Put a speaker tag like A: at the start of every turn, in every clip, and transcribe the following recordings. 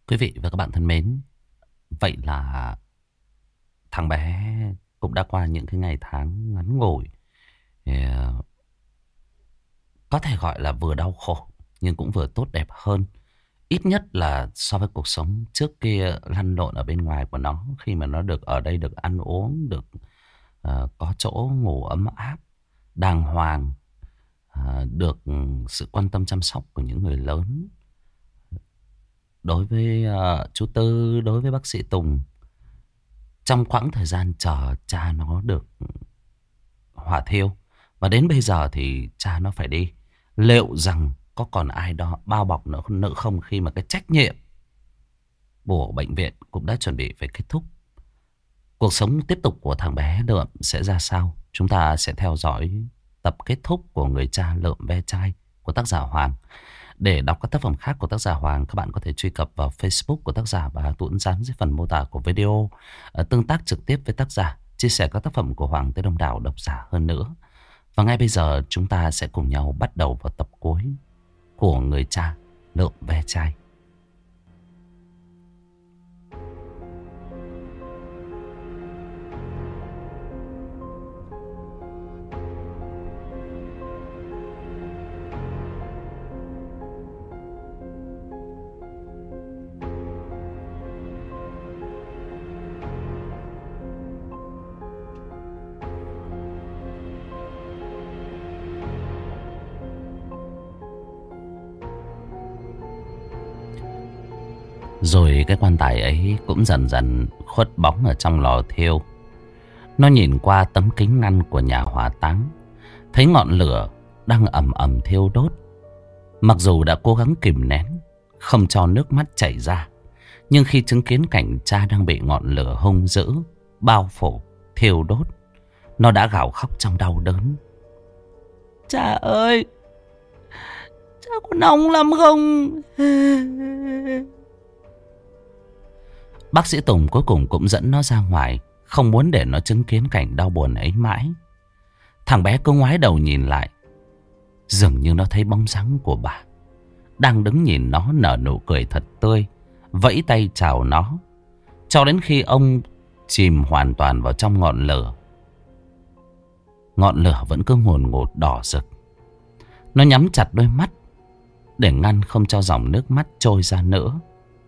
A: Quý vị và các bạn thân mến, vậy là thằng bé cũng đã qua những cái ngày tháng ngắn ngủi. Thì, có thể gọi là vừa đau khổ nhưng cũng vừa tốt đẹp hơn. Ít nhất là so với cuộc sống trước kia lăn lộn ở bên ngoài của nó. Khi mà nó được ở đây, được ăn uống, được có chỗ ngủ ấm áp, đàng hoàng, được sự quan tâm chăm sóc của những người lớn. Đối với chú Tư, đối với bác sĩ Tùng, trong quãng thời gian chờ cha nó được hỏa thiêu, và đến bây giờ thì cha nó phải đi, liệu rằng có còn ai đó bao bọc nữa không, khi mà cái trách nhiệm của bệnh viện cũng đã chuẩn bị phải kết thúc. Cuộc sống tiếp tục của thằng bé Lượm sẽ ra sao? Chúng ta sẽ theo dõi tập kết thúc của Người cha Lượm ve chai của tác giả Hoàng. Để đọc các tác phẩm khác của tác giả Hoàng, các bạn có thể truy cập vào Facebook của tác giả và tuấn dán dưới phần mô tả của video, tương tác trực tiếp với tác giả, chia sẻ các tác phẩm của Hoàng tới đông đảo độc giả hơn nữa. Và ngay bây giờ chúng ta sẽ cùng nhau bắt đầu vào tập cuối của Người cha Lượm ve chai. Rồi cái quan tài ấy cũng dần dần khuất bóng ở trong lò thiêu. Nó nhìn qua tấm kính ngăn của nhà hỏa táng, thấy ngọn lửa đang ầm ầm thiêu đốt. Mặc dù đã cố gắng kìm nén, không cho nước mắt chảy ra, nhưng khi chứng kiến cảnh cha đang bị ngọn lửa hung dữ bao phủ, thiêu đốt, nó đã gào khóc trong đau đớn. Cha ơi, cha có nóng lắm không? Bác sĩ Tùng cuối cùng cũng dẫn nó ra ngoài, không muốn để nó chứng kiến cảnh đau buồn ấy mãi. Thằng bé cứ ngoái đầu nhìn lại, dường như nó thấy bóng dáng của bà đang đứng nhìn nó nở nụ cười thật tươi, vẫy tay chào nó, cho đến khi ông chìm hoàn toàn vào trong ngọn lửa. Ngọn lửa vẫn cứ ngùn ngụt đỏ rực. Nó nhắm chặt đôi mắt để ngăn không cho dòng nước mắt trôi ra nữa.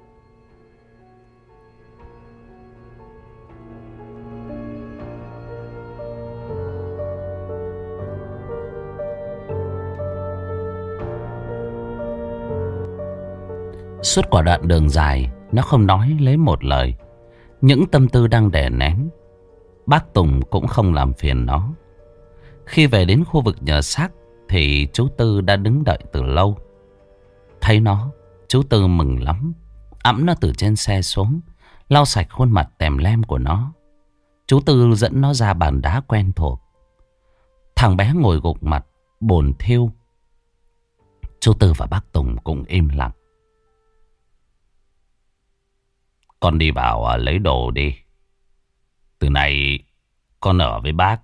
A: Suốt quả đoạn đường dài, nó không nói lấy một lời. Những tâm tư đang đè nén, bác Tùng cũng không làm phiền nó. Khi về đến khu vực nhờ xác thì chú Tư đã đứng đợi từ lâu. Thấy nó, chú Tư mừng lắm, ẵm nó từ trên xe xuống, lau sạch khuôn mặt tèm lem của nó. Chú Tư dẫn nó ra bàn đá quen thuộc. Thằng bé ngồi gục mặt, bồn thiêu. Chú Tư và bác Tùng cũng im lặng. Con đi vào lấy đồ đi. Từ nay con ở với bác.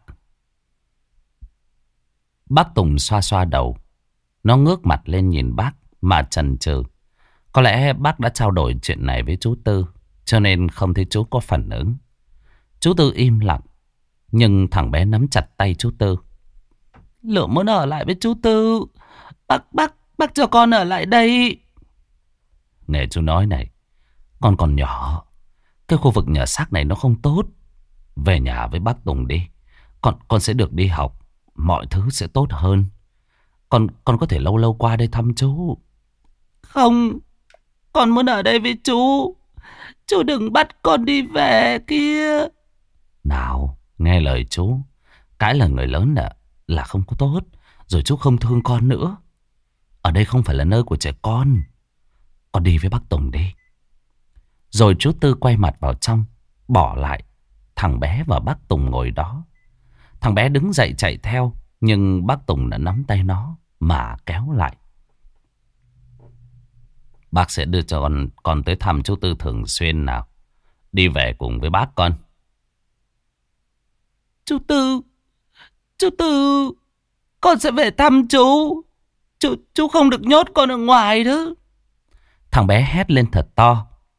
A: Bác Tùng xoa xoa đầu. Nó ngước mặt lên nhìn bác mà chần chừ. Có lẽ bác đã trao đổi chuyện này với chú Tư, cho nên không thấy chú có phản ứng. Chú Tư im lặng, nhưng thằng bé nắm chặt tay chú Tư. Lượm muốn ở lại với chú Tư. Bác cho con ở lại đây. Nghe chú nói này, con còn nhỏ, cái khu vực nhà xác này nó không tốt. Về nhà với bác Tùng đi. Con sẽ được đi học, mọi thứ sẽ tốt hơn. Con có thể lâu lâu qua đây thăm chú. Không, con muốn ở đây với chú. Chú đừng bắt con đi về kia. Nào, nghe lời chú. Cái là người lớn là không có tốt. Rồi chú không thương con nữa. Ở đây không phải là nơi của trẻ con. Con đi với bác Tùng đi. Rồi chú Tư quay mặt vào trong, bỏ lại thằng bé và bác Tùng ngồi đó. Thằng bé đứng dậy chạy theo, nhưng bác Tùng đã nắm tay nó mà kéo lại. Bác sẽ đưa cho con tới thăm chú Tư thường xuyên nào. Đi về cùng với bác con. Chú Tư, con sẽ về thăm chú. Chú không được nhốt con ở ngoài đó. Thằng bé hét lên thật to.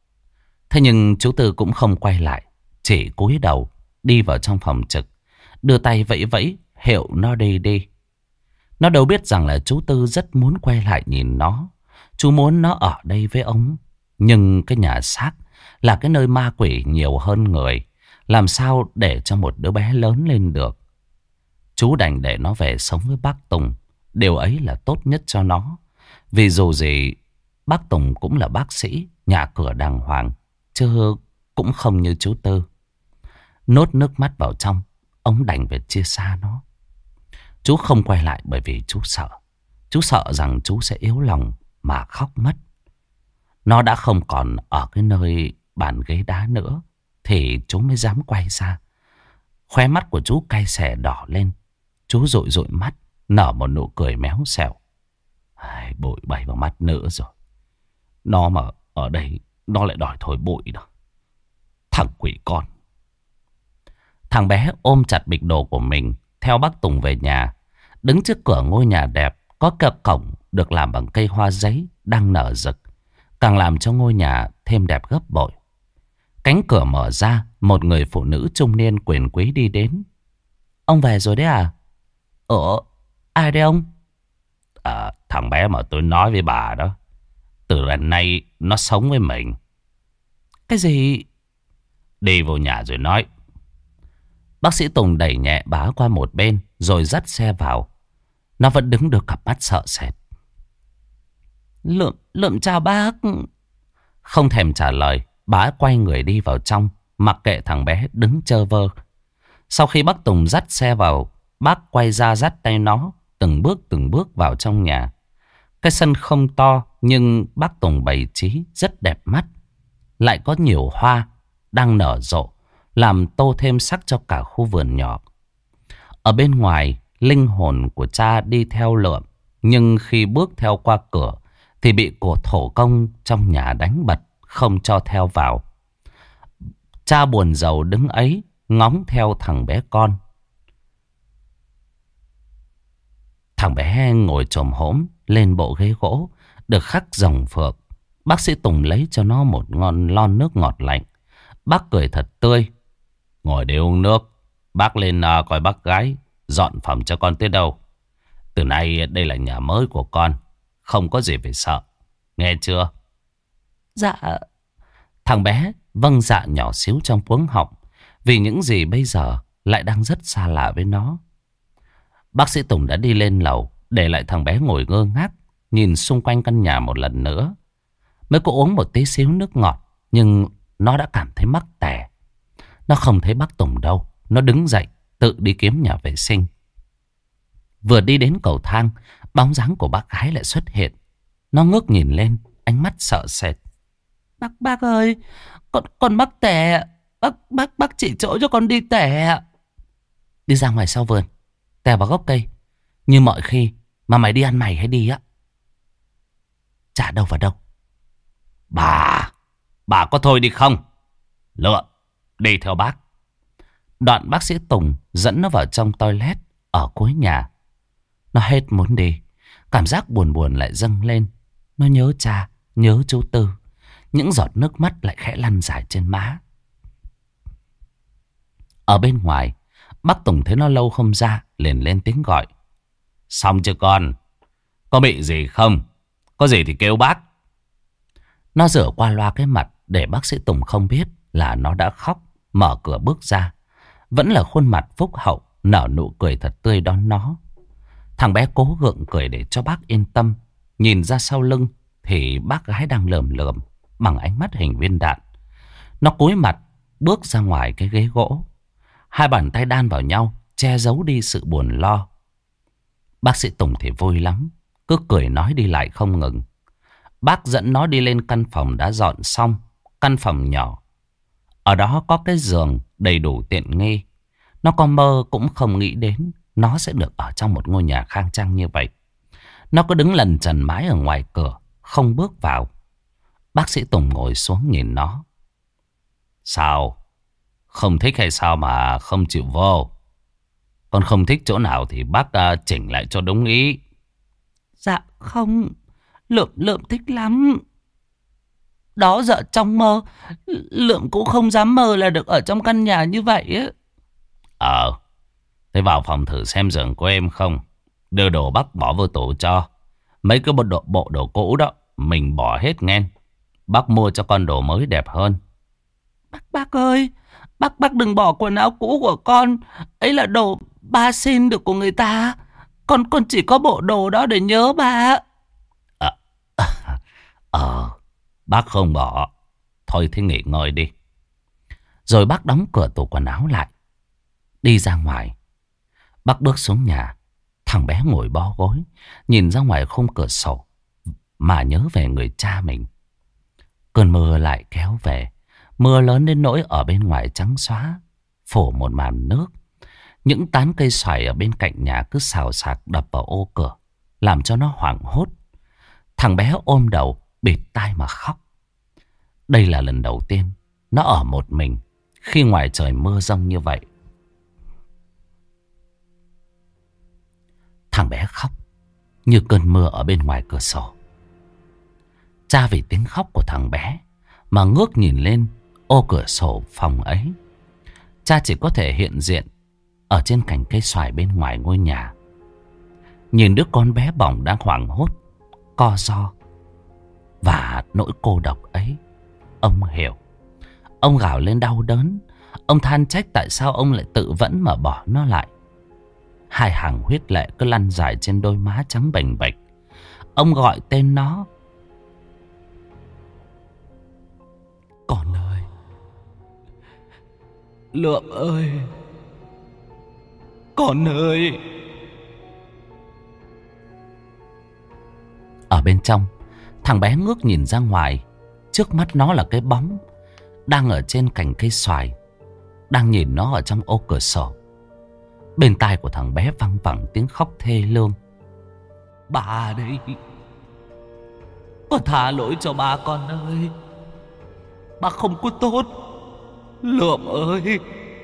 A: Thế nhưng chú Tư cũng không quay lại, chỉ cúi đầu đi vào trong phòng trực, đưa tay vẫy vẫy hiệu nó đi đi. Nó đâu biết rằng là chú Tư rất muốn quay lại nhìn nó. Chú muốn nó ở đây với ông. Nhưng cái nhà xác là cái nơi ma quỷ nhiều hơn người. Làm sao để cho một đứa bé lớn lên được. Chú đành để nó về sống với bác Tùng. Điều ấy là tốt nhất cho nó. Vì dù gì bác Tùng cũng là bác sĩ, nhà cửa đàng hoàng, chứ cũng không như chú Tư. Nốt nước mắt vào trong, ông đành phải chia xa nó. Chú không quay lại bởi vì chú sợ. Chú sợ rằng chú sẽ yếu lòng mà khóc mất. Nó đã không còn ở cái nơi bàn ghế đá nữa thì chú mới dám quay ra. Khóe mắt của chú cay xè đỏ lên. Chú dụi dụi mắt, nở một nụ cười méo xẹo. Bụi bay vào mắt nữa rồi. Nó mà ở đây nó lại đòi thổi bụi đó. Thằng quỷ con. Thằng bé ôm chặt bịch đồ của mình, theo bác Tùng về nhà. Đứng trước cửa ngôi nhà đẹp, có cái cổng được làm bằng cây hoa giấy đang nở rực, càng làm cho ngôi nhà thêm đẹp gấp bội. Cánh cửa mở ra, một người phụ nữ trung niên quyền quý đi đến. Ông về rồi đấy à? Ai đấy ông? Thằng bé mà tôi nói với bà đó. Từ lần nay nó sống với mình. Cái gì? Đi vào nhà rồi nói. Bác sĩ Tùng đẩy nhẹ bà qua một bên rồi dắt xe vào. Nó vẫn đứng được cặp mắt sợ sệt. Lượm chào bác. Không thèm trả lời, bà quay người đi vào trong, mặc kệ thằng bé đứng chơ vơ. Sau khi bác Tùng dắt xe vào, bác quay ra dắt tay nó, từng bước vào trong nhà. Cái sân không to, nhưng bác Tùng bày trí rất đẹp mắt. Lại có nhiều hoa đang nở rộ, làm tô thêm sắc cho cả khu vườn nhỏ. Ở bên ngoài, linh hồn của cha đi theo lượm. Nhưng khi bước theo qua cửa thì bị của thổ công trong nhà đánh bật, không cho theo vào. Cha buồn rầu đứng ấy, ngóng theo thằng bé con. Thằng bé ngồi chồm hổm lên bộ ghế gỗ được khắc rồng phượng. Bác sĩ Tùng lấy cho nó một lon nước ngọt lạnh. Bác cười thật tươi. Ngồi để uống nước. Bác lên coi bác gái dọn phòng cho con tới đâu. Từ nay đây là nhà mới của con, không có gì phải sợ. Nghe chưa? Dạ. Thằng bé vâng dạ nhỏ xíu trong cuống họng, vì những gì bây giờ lại đang rất xa lạ với nó. Bác sĩ Tùng đã đi lên lầu, để lại thằng bé ngồi ngơ ngác, nhìn xung quanh căn nhà một lần nữa. Mới có uống một tí xíu nước ngọt, nhưng nó đã cảm thấy mắc tẻ. Nó không thấy bác Tùng đâu. Nó đứng dậy, tự đi kiếm nhà vệ sinh. Vừa đi đến cầu thang, bóng dáng của bác gái lại xuất hiện. Nó ngước nhìn lên, ánh mắt sợ sệt. Bác ơi, con mắc tẻ. Bác chỉ chỗ cho con đi tẻ. Đi ra ngoài sau vườn, tè vào gốc cây. Như mọi khi mà mày đi ăn mày hay đi á. Chả đâu vào đâu. Bà có thôi đi không? Lượm, đi theo bác. Đoạn bác sĩ Tùng dẫn nó vào trong toilet ở cuối nhà. Nó hết muốn đi. Cảm giác buồn buồn lại dâng lên. Nó nhớ cha, nhớ chú Tư. Những giọt nước mắt lại khẽ lăn dài trên má. Ở bên ngoài, bác Tùng thấy nó lâu không ra, liền lên tiếng gọi. Xong chưa con? Có bị gì không? Có gì thì kêu bác. Nó rửa qua loa cái mặt để bác sĩ Tùng không biết là nó đã khóc. Mở cửa bước ra, vẫn là khuôn mặt phúc hậu, nở nụ cười thật tươi đón nó. Thằng bé cố gượng cười để cho bác yên tâm. Nhìn ra sau lưng thì bác gái đang lườm lườm bằng ánh mắt hình viên đạn. Nó cúi mặt bước ra ngoài cái ghế gỗ. Hai bàn tay đan vào nhau, che giấu đi sự buồn lo. Bác sĩ Tùng thì vui lắm, cứ cười nói đi lại không ngừng. Bác dẫn nó đi lên căn phòng đã dọn xong. Căn phòng nhỏ. Ở đó có cái giường đầy đủ tiện nghi. Nó có mơ cũng không nghĩ đến nó sẽ được ở trong một ngôi nhà khang trang như vậy. Nó cứ đứng lần trần mãi ở ngoài cửa, không bước vào. Bác sĩ Tùng ngồi xuống nhìn nó. Sao? Không thích hay sao mà không chịu vô? Con không thích chỗ nào thì bác chỉnh lại cho đúng ý. Dạ không, Lượm thích lắm. Đó giờ trong mơ, Lượng cũng không dám mơ là được ở trong căn nhà như vậy á. Thế vào phòng thử xem giường của em không. Đưa đồ bác bỏ vô tủ cho. Mấy cái bộ đồ cũ đó mình bỏ hết nghe. Bác mua cho con đồ mới đẹp hơn. Bác ơi, bác đừng bỏ quần áo cũ của con. Ấy là đồ ba xin được của người ta. Con chỉ có bộ đồ đó để nhớ ba. Ờ, bác không bỏ. Thôi thế nghỉ ngơi đi. Rồi bác đóng cửa tủ quần áo lại. Đi ra ngoài. Bác bước xuống nhà. Thằng bé ngồi bó gối, nhìn ra ngoài khung cửa sổ, mà nhớ về người cha mình. Cơn mưa lại kéo về. Mưa lớn đến nỗi ở bên ngoài trắng xóa, phủ một màn nước. Những tán cây xoài ở bên cạnh nhà cứ xào xạc đập vào ô cửa, làm cho nó hoảng hốt. Thằng bé ôm đầu, bịt tai mà khóc. Đây là lần đầu tiên nó ở một mình khi ngoài trời mưa giông như vậy. Thằng bé khóc như cơn mưa ở bên ngoài cửa sổ. Cha vì tiếng khóc của thằng bé mà ngước nhìn lên ô cửa sổ phòng ấy. Cha chỉ có thể hiện diện ở trên cành cây xoài bên ngoài ngôi nhà. Nhìn đứa con bé bỏng đang hoảng hốt, co ro và nỗi cô độc ấy, ông hiểu. Ông gào lên đau đớn. Ông than trách tại sao ông lại tự vẫn mà bỏ nó lại. Hai hàng huyết lệ cứ lăn dài trên đôi má trắng bềnh bệch. Ông gọi tên nó. Con ơi, Lượng ơi, con ơi. Ở bên trong, thằng bé ngước nhìn ra ngoài. Trước mắt nó là cái bóng đang ở trên cành cây xoài, đang nhìn nó ở trong ô cửa sổ. Bên tai của thằng bé văng vẳng tiếng khóc thê lương. Bà đây, con tha lỗi cho ba con ơi. Ba không có tốt. Lượm ơi.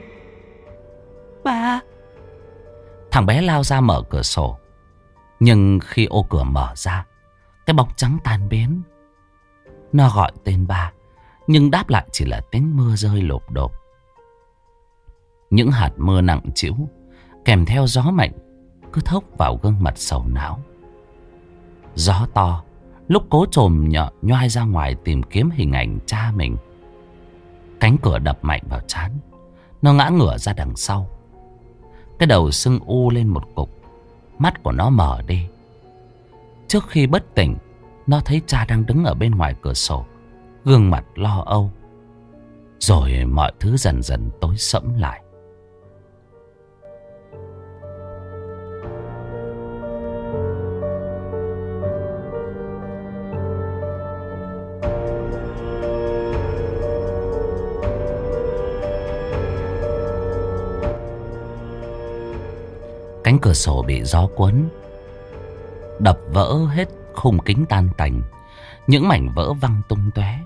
A: Ba. Thằng bé lao ra mở cửa sổ. Nhưng khi ô cửa mở ra, cái bóng trắng tan biến. Nó gọi tên ba, nhưng đáp lại chỉ là tiếng mưa rơi lộp đột. Những hạt mưa nặng trĩu kèm theo gió mạnh cứ thốc vào gương mặt sầu não. Gió to lúc cố chồm nhoai ra ngoài tìm kiếm hình ảnh cha mình. Cánh cửa đập mạnh vào trán. Nó ngã ngửa ra đằng sau. Cái đầu sưng u lên một cục. Mắt của nó mở đi. Trước khi bất tỉnh, nó thấy cha đang đứng ở bên ngoài cửa sổ, gương mặt lo âu. Rồi mọi thứ dần dần tối sẫm lại. Cánh cửa sổ bị gió cuốn, đập vỡ hết khung kính tan tành. Những mảnh vỡ văng tung tóe.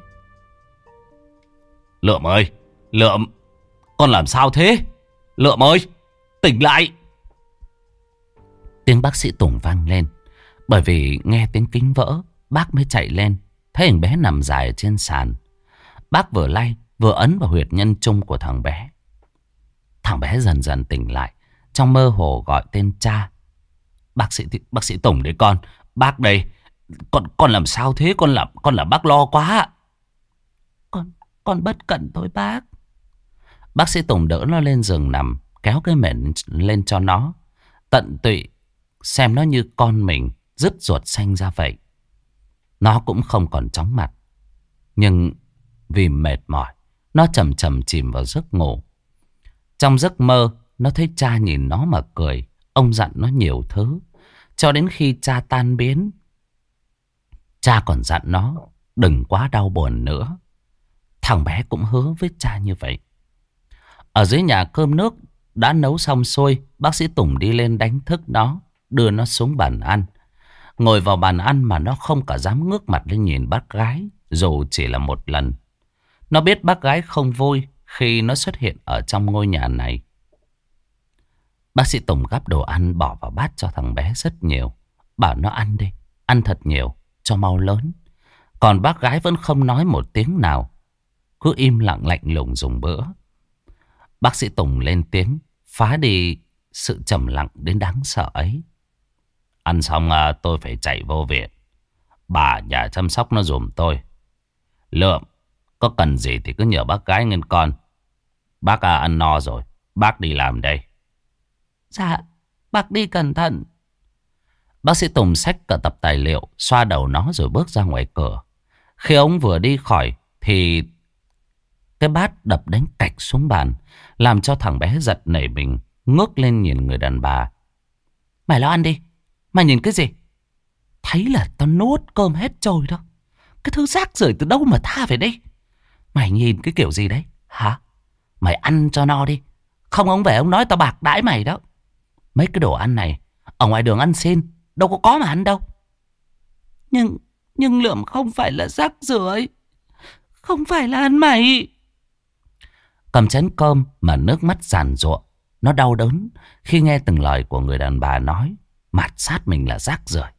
A: Lượm ơi, Lượm, con làm sao thế? Lượm ơi, tỉnh lại. Tiếng bác sĩ Tùng vang lên. Bởi vì nghe tiếng kính vỡ, bác mới chạy lên. Thấy thằng bé nằm dài ở trên sàn. Bác vừa lay vừa ấn vào huyệt nhân trung của thằng bé. Thằng bé dần dần tỉnh lại, trong mơ hồ gọi tên cha. Bác sĩ Tùng đấy con. Bác đây. Con làm sao thế? Con làm bác lo quá. Con bất cẩn thôi bác. Bác sĩ Tùng đỡ nó lên giường nằm, kéo cái mền lên cho nó, tận tụy xem nó như con mình rứt ruột sanh ra vậy. Nó cũng không còn chóng mặt, nhưng vì mệt mỏi, nó chầm chầm chìm vào giấc ngủ. Trong giấc mơ, nó thấy cha nhìn nó mà cười. Ông dặn nó nhiều thứ, cho đến khi cha tan biến. Cha còn dặn nó đừng quá đau buồn nữa. Thằng bé cũng hứa với cha như vậy. Ở dưới nhà cơm nước đã nấu xong xuôi. Bác sĩ Tùng đi lên đánh thức nó, đưa nó xuống bàn ăn. Ngồi vào bàn ăn mà nó không cả dám ngước mặt lên nhìn bác gái, dù chỉ là một lần. Nó biết bác gái không vui khi nó xuất hiện ở trong ngôi nhà này. Bác sĩ Tùng gắp đồ ăn bỏ vào bát cho thằng bé rất nhiều. Bảo nó ăn đi, ăn thật nhiều cho mau lớn. Còn bác gái vẫn không nói một tiếng nào, cứ im lặng lạnh lùng dùng bữa. Bác sĩ Tùng lên tiếng, phá đi sự trầm lặng đến đáng sợ ấy. Ăn xong tôi phải chạy vô viện. Bà nhà chăm sóc nó giùm tôi. Lượm, có cần gì thì cứ nhờ bác gái nghe con. Bác ăn no rồi, bác đi làm đây. Dạ, bác đi cẩn thận. Bác sĩ Tùng xách cả tập tài liệu, xoa đầu nó rồi bước ra ngoài cửa. Khi ông vừa đi khỏi thì cái bát đập đánh cạch xuống bàn, làm cho thằng bé giật nảy mình, ngước lên nhìn người đàn bà. Mày lo ăn đi, mày nhìn cái gì? Thấy là tao nuốt cơm hết trôi đó. Cái thứ rác rưởi từ đâu mà tha về đây? Mày nhìn cái kiểu gì đấy hả? Mày ăn cho no đi, không ông về ông nói tao bạc đãi mày đó. Mấy cái đồ ăn này ở ngoài đường ăn xin, đâu có mà ăn đâu. Nhưng Lượm không phải là rác rưởi, không phải là ăn mày. Cầm chén cơm mà nước mắt giàn giụa. Nó đau đớn khi nghe từng lời của người đàn bà nói mạt sát mình là rác rưởi.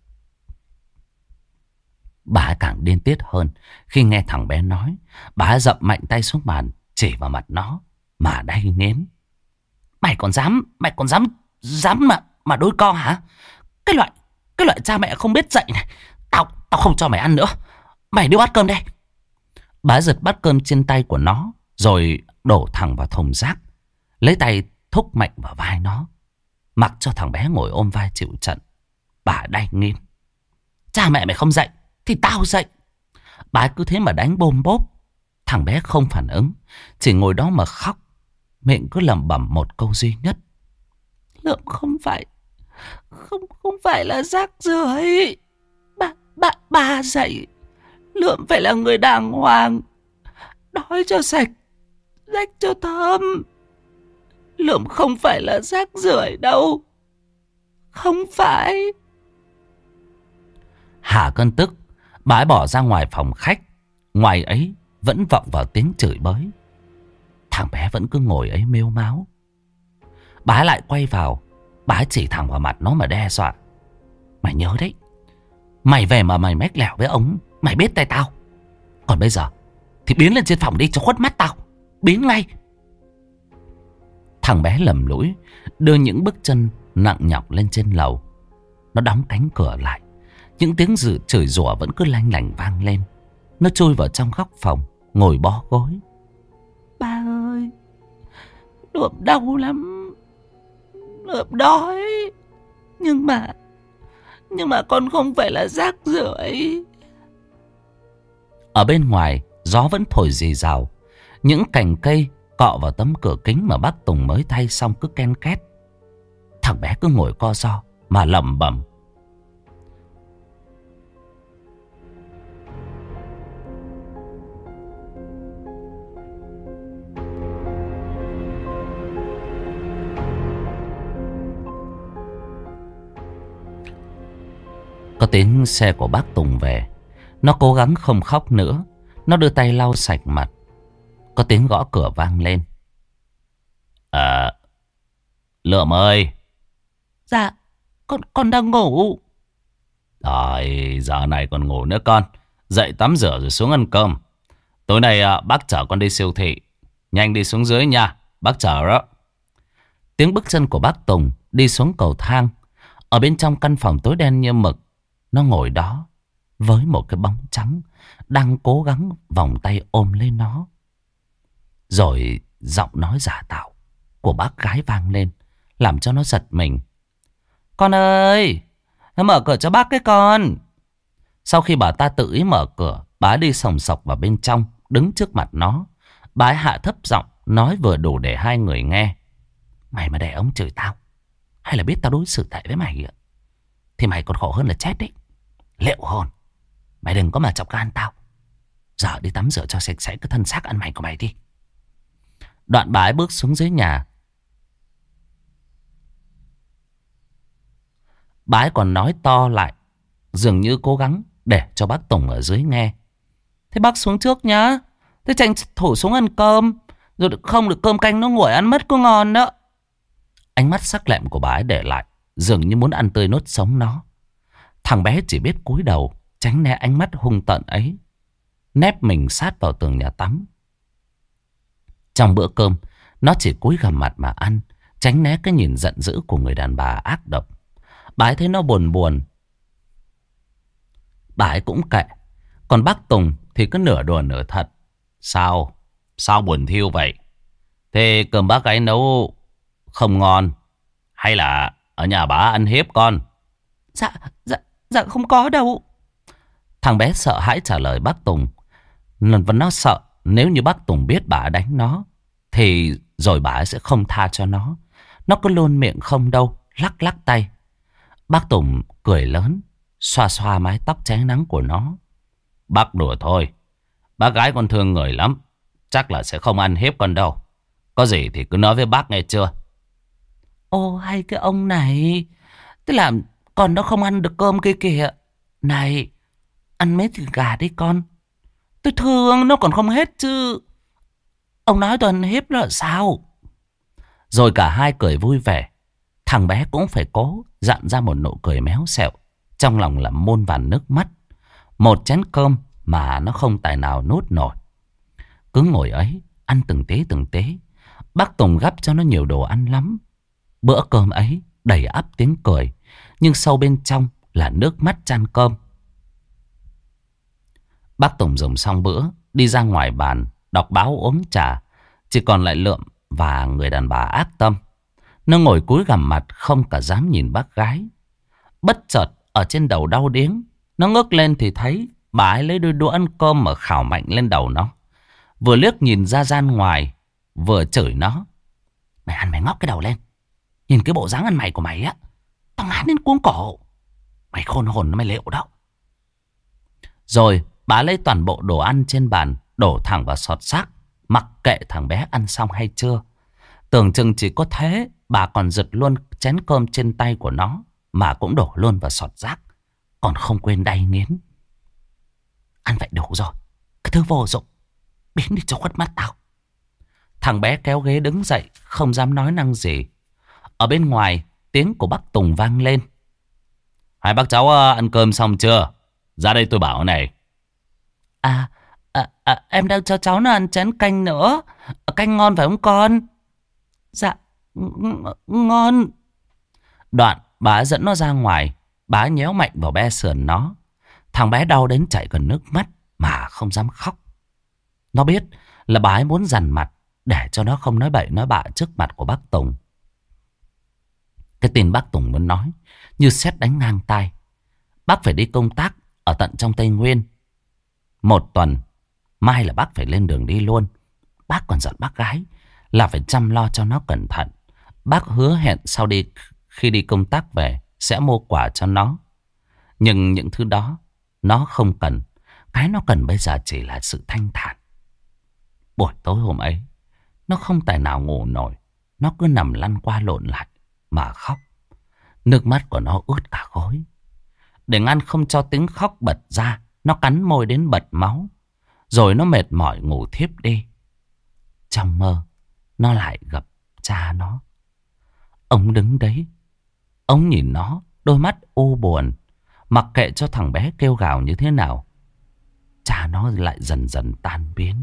A: Bà càng điên tiết hơn khi nghe thằng bé nói. Bà dậm mạnh tay xuống bàn, chỉ vào mặt nó mà đay nghiến. Mày còn dám mà đôi con hả? Cái loại cha mẹ không biết dạy này, tao không cho mày ăn nữa. Mày đưa bát cơm đây. Bà giật bát cơm trên tay của nó rồi đổ thẳng vào thùng rác, lấy tay thúc mạnh vào vai nó, mặc cho thằng bé ngồi ôm vai chịu trận. Bà đay nghiến. Cha mẹ mày không dạy thì tao dạy. Bà cứ thế mà đánh bôm bốp. Thằng bé không phản ứng, chỉ ngồi đó mà khóc, miệng cứ lẩm bẩm một câu duy nhất. Lượm không phải là rác rưởi. Bà dạy Lượm phải là người đàng hoàng, đói cho sạch, rách cho thơm. Lượm không phải là rác rưởi đâu. Không phải. Hả cơn tức, bà ấy bỏ ra ngoài phòng khách. Ngoài ấy vẫn vọng vào tiếng chửi bới. Thằng bé vẫn cứ ngồi ấy mếu máo. Bà ấy lại quay vào, bà ấy chỉ thẳng vào mặt nó mà đe dọa. Mày nhớ đấy, mày về mà mày mách lẻo với ông, mày biết tay tao. Còn bây giờ thì biến lên trên phòng đi cho khuất mắt tao. Biến ngay. Thằng bé lầm lũi đưa những bước chân nặng nhọc lên trên lầu. Nó đóng cánh cửa lại. Những tiếng chửi rủa vẫn cứ lanh lảnh vang lên. Nó chui vào trong góc phòng, ngồi bó gối. Ba ơi, Lượm đau lắm, Lượm đói. Nhưng mà con không phải là rác rưởi. Ở bên ngoài gió vẫn thổi rì rào. Những cành cây cọ vào tấm cửa kính mà bác Tùng mới thay xong cứ ken két. Thằng bé cứ ngồi co ro mà lẩm bẩm. Có tiếng xe của bác Tùng về. Nó cố gắng không khóc nữa. Nó đưa tay lau sạch mặt. Có tiếng gõ cửa vang lên. Lượm ơi. Dạ, con đang ngủ. Rồi, giờ này còn ngủ nữa con. Dậy tắm rửa rồi xuống ăn cơm. Tối nay bác chở con đi siêu thị. Nhanh đi xuống dưới nha, bác chở đó. Tiếng bước chân của bác Tùng đi xuống cầu thang. Ở bên trong căn phòng tối đen như mực, nó ngồi đó với một cái bóng trắng đang cố gắng vòng tay ôm lấy nó. Rồi giọng nói giả tạo của bác gái vang lên, làm cho nó giật mình. Con ơi, mở cửa cho bác cái con. Sau khi bà ta tự ý mở cửa, bà đi sòng sọc vào bên trong, đứng trước mặt nó. Bà ấy hạ thấp giọng, nói vừa đủ để hai người nghe. Mày mà để ông chửi tao, hay là biết tao đối xử tệ với mày, thì mày còn khổ hơn là chết đấy. Liệu hồn, mày đừng có mà chọc gan tao. Giờ đi tắm rửa cho sạch sẽ cái thân xác ăn mày của mày đi. Đoạn bà ấy bước xuống dưới nhà. Bà ấy còn nói to lại, dường như cố gắng để cho bác Tùng ở dưới nghe. Thế bác xuống trước nhá. Thế tranh thủ xuống ăn cơm, rồi không được cơm canh nó nguội ăn mất có ngon đó. Ánh mắt sắc lẹm của bà ấy để lại, dường như muốn ăn tươi nuốt sống nó. Thằng bé chỉ biết cúi đầu tránh né ánh mắt hung tợn ấy. nép mình sát vào tường nhà tắm. Trong bữa cơm, nó chỉ cúi gằm mặt mà ăn, tránh né cái nhìn giận dữ của người đàn bà ác độc. Bà ấy thấy nó buồn buồn, bà ấy cũng kệ. Còn bác Tùng thì cứ nửa đùa nửa thật. Sao? Sao buồn thiêu vậy? Thế cơm bác ấy nấu không ngon? Hay là ở nhà bà ăn hiếp con? Dạ, dạ không có đâu. Thằng bé sợ hãi trả lời bác Tùng. Và nó sợ nếu như bác Tùng biết bà đánh nó thì rồi bà ấy sẽ không tha cho nó. Nó cứ luôn miệng không đâu, lắc lắc tay. Bác Tùng cười lớn, xoa xoa mái tóc cháy nắng của nó. Bác đùa thôi, bác gái con thương người lắm, chắc là sẽ không ăn hiếp con đâu. Có gì thì cứ nói với bác nghe chưa? Ô hay cái ông này, tức là con nó không ăn được cơm kia kìa. Này, ăn mấy thịt gà đi con. Tôi thương nó còn không hết chứ. Ông nói tôi ăn hiếp nó là sao? Rồi cả hai cười vui vẻ. Thằng bé cũng phải cố dặn ra một nụ cười méo xẹo, trong lòng là muôn vàn nước mắt. Một chén cơm mà nó không tài nào nuốt nổi. Cứ ngồi ấy ăn từng tế từng tế. Bác Tùng gắp cho nó nhiều đồ ăn lắm. Bữa cơm ấy đầy ắp tiếng cười, nhưng sâu bên trong là nước mắt chan cơm. Bác Tùng dùng xong bữa, đi ra ngoài bàn, đọc báo uống trà. Chỉ còn lại Lượm và người đàn bà ác tâm. Nó ngồi cúi gằm mặt không cả dám nhìn bác gái. Bất chợt ở trên đầu đau điếng. Nó ngước lên thì thấy bà ấy lấy đôi đũa ăn cơm mà khảo mạnh lên đầu nó. Vừa liếc nhìn ra gian ngoài, vừa chửi nó. Mày ăn mày ngóc cái đầu lên. Nhìn cái bộ dáng ăn mày của mày á, tao ngán đến cuống cổ. Mày khôn hồn nó mày liệu đó. Rồi bà lấy toàn bộ đồ ăn trên bàn đổ thẳng vào sọt xác, mặc kệ thằng bé ăn xong hay chưa. Tưởng chừng chỉ có thế, bà còn giật luôn chén cơm trên tay của nó mà cũng đổ luôn vào sọt rác, còn không quên đay nghiến. Ăn vậy đủ rồi, cái thứ vô dụng, biến đi cho khuất mắt tao. Thằng bé kéo ghế đứng dậy, không dám nói năng gì. Ở bên ngoài, tiếng của bác Tùng vang lên. Hai bác cháu ăn cơm xong chưa? Ra đây tôi bảo này. Em đang cho cháu nó ăn chén canh nữa. Canh ngon phải không con? Dạ, ngon. Đoạn bà dẫn nó ra ngoài. Bà nhéo mạnh vào be sườn nó. Thằng bé đau đến chảy gần nước mắt mà không dám khóc. Nó biết là bà ấy muốn dằn mặt để cho nó không nói bậy nói bạ trước mặt của bác Tùng. Cái tin bác Tùng muốn nói như sét đánh ngang tai. Bác phải đi công tác ở tận trong Tây Nguyên 1 tuần. Mai là bác phải lên đường đi luôn. Bác còn dặn bác gái là phải chăm lo cho nó cẩn thận. Bác hứa hẹn khi đi công tác về sẽ mua quà cho nó. Nhưng những thứ đó nó không cần. Cái nó cần bây giờ chỉ là sự thanh thản. Buổi tối hôm ấy, nó không tài nào ngủ nổi. Nó cứ nằm lăn qua lộn lại mà khóc. Nước mắt của nó ướt cả gối. Để ngăn không cho tiếng khóc bật ra, nó cắn môi đến bật máu. Rồi nó mệt mỏi ngủ thiếp đi. Trong mơ, nó lại gặp cha nó. Ông đứng đấy. Ông nhìn nó, đôi mắt u buồn. Mặc kệ cho thằng bé kêu gào như thế nào, cha nó lại dần dần tan biến.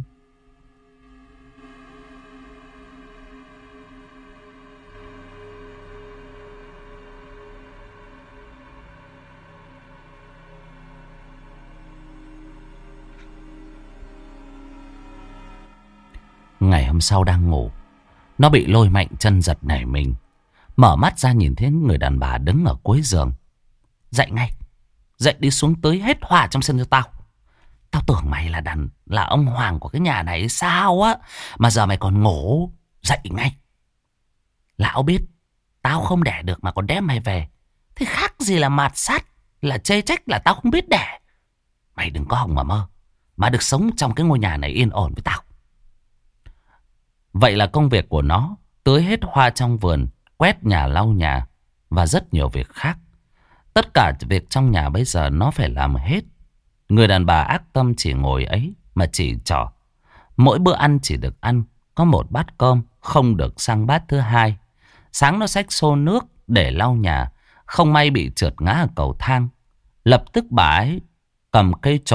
A: Ngày hôm sau đang ngủ, nó bị lôi mạnh chân giật nảy mình. Mở mắt ra nhìn thấy người đàn bà đứng ở cuối giường. Dậy ngay, dậy đi xuống tưới hết hoa trong sân cho tao. Tao tưởng mày là ông hoàng của cái nhà này sao á, mà giờ mày còn ngủ. Dậy ngay. Lão biết tao không đẻ được mà còn đem mày về, thế khác gì là mạt sát, là chê trách là tao không biết đẻ. Mày đừng có hòng mà mơ, mà được sống trong cái ngôi nhà này yên ổn với tao. Vậy là công việc của nó tưới hết hoa trong vườn, quét nhà lau nhà và rất nhiều việc khác. Tất cả việc trong nhà bây giờ nó phải làm hết. Người đàn bà ác tâm chỉ ngồi ấy mà chỉ trỏ. Mỗi bữa ăn chỉ được ăn có 1 bát cơm, không được sang bát thứ hai. Sáng nó xách xô nước để lau nhà, không may bị trượt ngã ở cầu thang. Lập tức bà ấy cầm cây chổi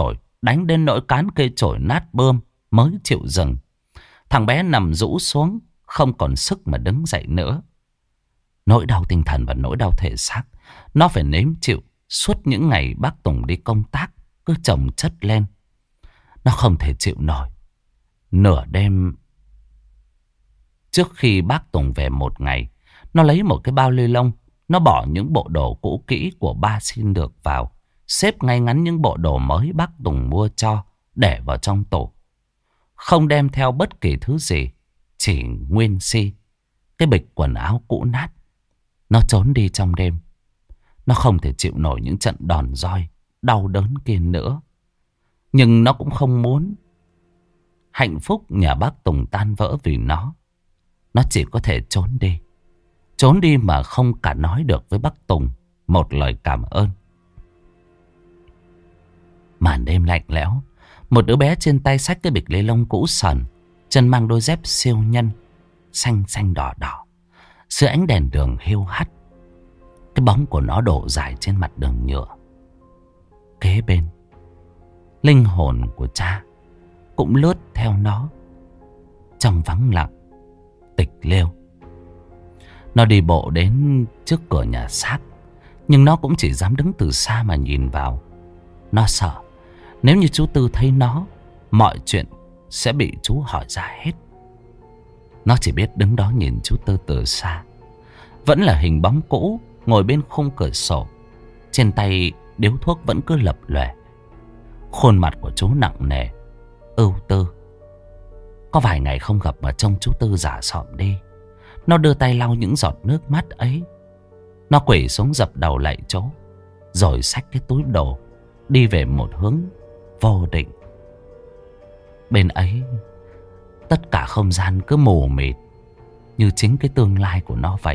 A: đánh đến nỗi cán cây chổi nát bươm mới chịu dừng. Thằng bé nằm rũ xuống, không còn sức mà đứng dậy nữa. Nỗi đau tinh thần và nỗi đau thể xác nó phải nếm chịu suốt những ngày bác Tùng đi công tác cứ chồng chất lên. Nó không thể chịu nổi. Nửa đêm trước khi bác Tùng về một ngày, nó lấy một cái bao ni lông, nó bỏ những bộ đồ cũ kỹ của ba xin được vào, xếp ngay ngắn những bộ đồ mới bác Tùng mua cho, để vào trong tủ. Không đem theo bất kỳ thứ gì, chỉ nguyên si cái bịch quần áo cũ nát. Nó trốn đi trong đêm. Nó không thể chịu nổi những trận đòn roi đau đớn kia nữa. Nhưng nó cũng không muốn hạnh phúc nhà bác Tùng tan vỡ vì nó. Nó chỉ có thể trốn đi. Trốn đi mà không cả nói được với bác Tùng một lời cảm ơn. Màn đêm lạnh lẽo, một đứa bé trên tay xách cái bịch ni lông cũ sờn, chân mang đôi dép siêu nhân xanh xanh đỏ đỏ. Dưới ánh đèn đường hiu hắt, cái bóng của nó đổ dài trên mặt đường nhựa. Kế bên, linh hồn của cha cũng lướt theo nó trong vắng lặng tịch liêu. Nó đi bộ đến trước cửa nhà xác, nhưng nó cũng chỉ dám đứng từ xa mà nhìn vào. Nó sợ nếu như chú Tư thấy nó, mọi chuyện sẽ bị chú hỏi ra hết. Nó chỉ biết đứng đó nhìn chú Tư từ xa. Vẫn là hình bóng cũ ngồi bên khung cửa sổ, trên tay điếu thuốc vẫn cứ lập lòe. Khuôn mặt của chú nặng nề, ưu tư. Có vài ngày không gặp mà trông chú Tư già sọm đi. Nó đưa tay lau những giọt nước mắt ấy. Nó quỳ xuống dập đầu lạy chú, rồi xách cái túi đồ đi về một hướng vô định. Bên ấy, tất cả không gian cứ mù mịt, như chính cái tương lai của nó vậy.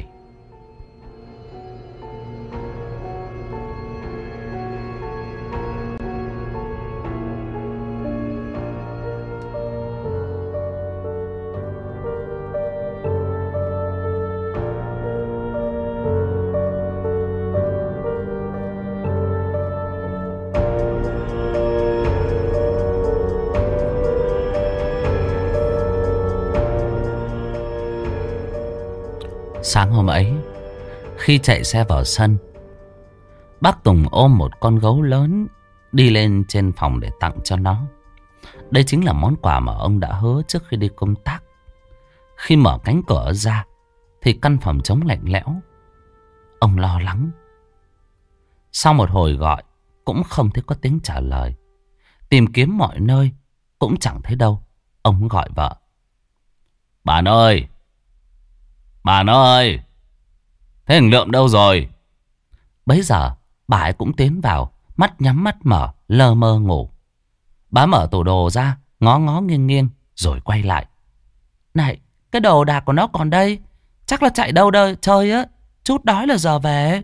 A: Sáng hôm ấy, khi chạy xe vào sân, bác Tùng ôm một con gấu lớn đi lên trên phòng để tặng cho nó. Đây chính là món quà mà ông đã hứa trước khi đi công tác. Khi mở cánh cửa ra thì căn phòng trống lạnh lẽo. Ông lo lắng. Sau một hồi gọi cũng không thấy có tiếng trả lời. Tìm kiếm mọi nơi cũng chẳng thấy đâu. Ông gọi vợ. Bạn ơi! Bạn ơi! Thế thằng Lượm đâu rồi? Bấy giờ bà ấy cũng tiến vào, mắt nhắm mắt mở, lơ mơ ngủ. Bà mở tủ đồ ra, ngó ngó nghiêng nghiêng, rồi quay lại. Này, cái đồ đạc của nó còn đây. Chắc là chạy đâu đâu chơi á. Chút đói là giờ về.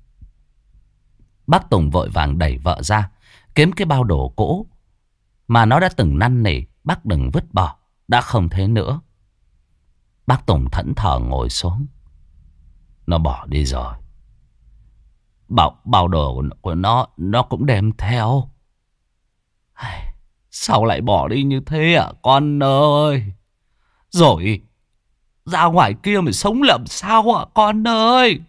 A: Bác Tùng vội vàng đẩy vợ ra, kiếm cái bao đồ cũ mà nó đã từng năn nỉ bác đừng vứt bỏ, đã không thế nữa. Bác Tùng thẫn thờ ngồi xuống. Nó bỏ đi rồi. Bao đồ của nó cũng đem theo. Sao lại bỏ đi như thế ạ con ơi? Rồi ra ngoài kia mà sống làm sao ạ con ơi?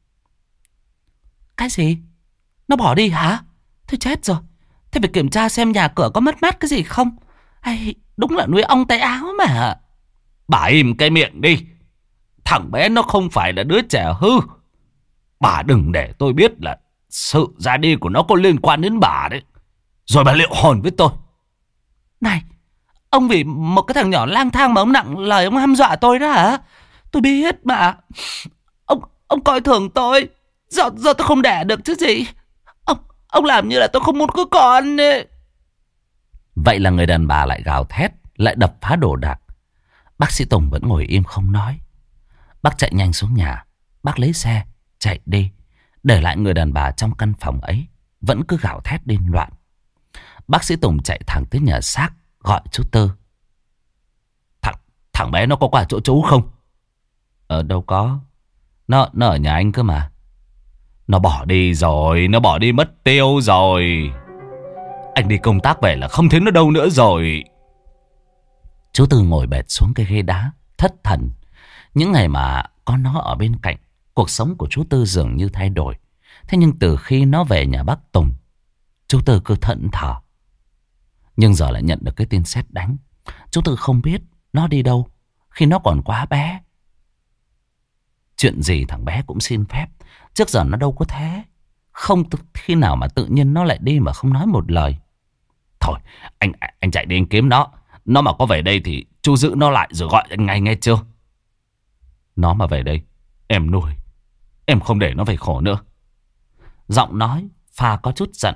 A: Cái gì? Nó bỏ đi hả? Thôi chết rồi. Thế phải kiểm tra xem nhà cửa có mất mát cái gì không. Hay đúng là nuôi ong tay áo mà. Bà im cái miệng đi. Thằng bé nó không phải là đứa trẻ hư. Bà đừng để tôi biết là sự ra đi của nó có liên quan đến bà đấy. Rồi bà liệu hồn với tôi. Này, ông vì một cái thằng nhỏ lang thang mà ông nặng lời ông hăm dọa tôi đó hả? Tôi biết mà. Ông coi thường tôi. Do tôi không đẻ được chứ gì. Ông làm như là tôi không muốn có con ấy. Vậy là người đàn bà lại gào thét, lại đập phá đồ đạc. Bác sĩ Tùng vẫn ngồi im không nói. Bác chạy nhanh xuống nhà. Bác lấy xe chạy đi, để lại người đàn bà trong căn phòng ấy vẫn cứ gào thét điên loạn. Bác sĩ Tùng chạy thẳng tới nhà xác, gọi chú Tư. Thằng bé nó có qua chỗ chú không? Đâu có. Nó ở nhà anh cơ mà. Nó bỏ đi rồi. Nó bỏ đi mất tiêu rồi. Anh đi công tác về là không thấy nó đâu nữa rồi. Chú Tư ngồi bệt xuống cái ghế đá, thất thần. Những ngày mà có nó ở bên cạnh, cuộc sống của chú Tư dường như thay đổi. Thế nhưng từ khi nó về nhà bác Tùng, chú Tư cứ thẫn thờ. Nhưng giờ lại nhận được cái tin sét đánh. Chú Tư không biết nó đi đâu khi nó còn quá bé. Chuyện gì thằng bé cũng xin phép. Trước giờ nó đâu có thế. Không khi nào mà tự nhiên nó lại đi mà không nói một lời. Thôi, anh chạy đi anh kiếm nó. Nó mà có về đây thì chú giữ nó lại rồi gọi anh ngay, nghe chưa? Nó mà về đây, em nuôi. Em không để nó phải khổ nữa. Giọng nói pha có chút giận.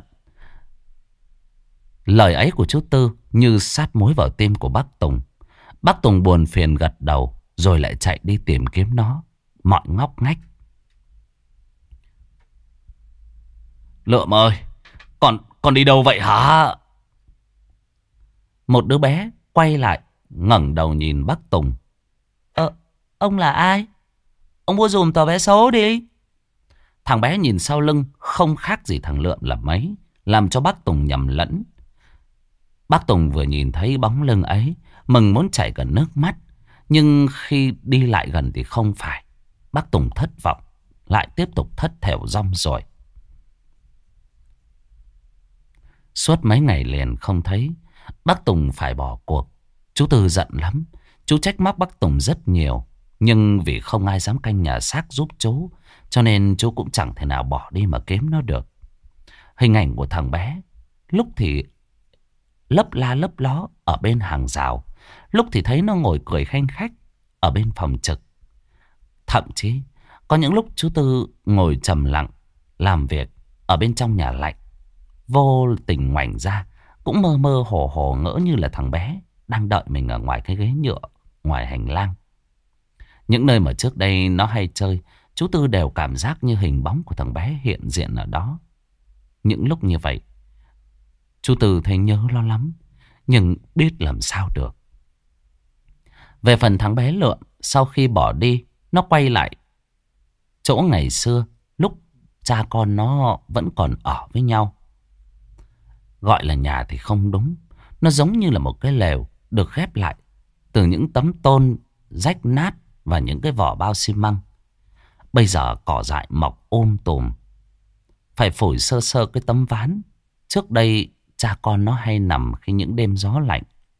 A: Lời ấy của chú Tư như sát muối vào tim của bác Tùng. Bác Tùng buồn phiền gật đầu, rồi lại chạy đi tìm kiếm nó mọi ngóc ngách. Lượm ơi, con đi đâu vậy hả? Một đứa bé quay lại, ngẩng đầu nhìn bác Tùng. Ông là ai? Ông mua dùm tờ vé số đi. Thằng bé nhìn sau lưng không khác gì thằng Lượm là mấy, làm cho bác Tùng nhầm lẫn. Bác Tùng vừa nhìn thấy bóng lưng ấy, mừng muốn chảy cả nước mắt. Nhưng khi đi lại gần thì không phải. Bác Tùng thất vọng, lại tiếp tục thất thểu rong ruổi. Suốt mấy ngày liền không thấy, bác Tùng phải bỏ cuộc. Chú Tư giận lắm. Chú trách móc bác Tùng rất nhiều. Nhưng vì không ai dám canh nhà xác giúp chú, cho nên chú cũng chẳng thể nào bỏ đi mà kiếm nó được. Hình ảnh của thằng bé lúc thì lấp la lấp ló ở bên hàng rào, lúc thì thấy nó ngồi cười khanh khách ở bên phòng trực. Thậm chí có những lúc chú Tư ngồi trầm lặng làm việc ở bên trong nhà lạnh, vô tình ngoảnh ra cũng mơ mơ hồ hồ ngỡ như là thằng bé đang đợi mình ở ngoài cái ghế nhựa ngoài hành lang. Những nơi mà trước đây nó hay chơi, chú Tư đều cảm giác như hình bóng của thằng bé hiện diện ở đó. Những lúc như vậy, chú Tư thấy nhớ nó lắm, nhưng biết làm sao được. Về phần thằng bé Lượm, sau khi bỏ đi, nó quay lại chỗ ngày xưa, lúc cha con nó vẫn còn ở với nhau. Gọi là nhà thì không đúng, nó giống như là một cái lều được ghép lại từ những tấm tôn rách nát và những cái vỏ bao xi măng. Bây giờ cỏ dại mọc tùm. Phải phủi sơ sơ cái tấm ván trước đây cha con nó hay nằm khi những đêm gió lạnh.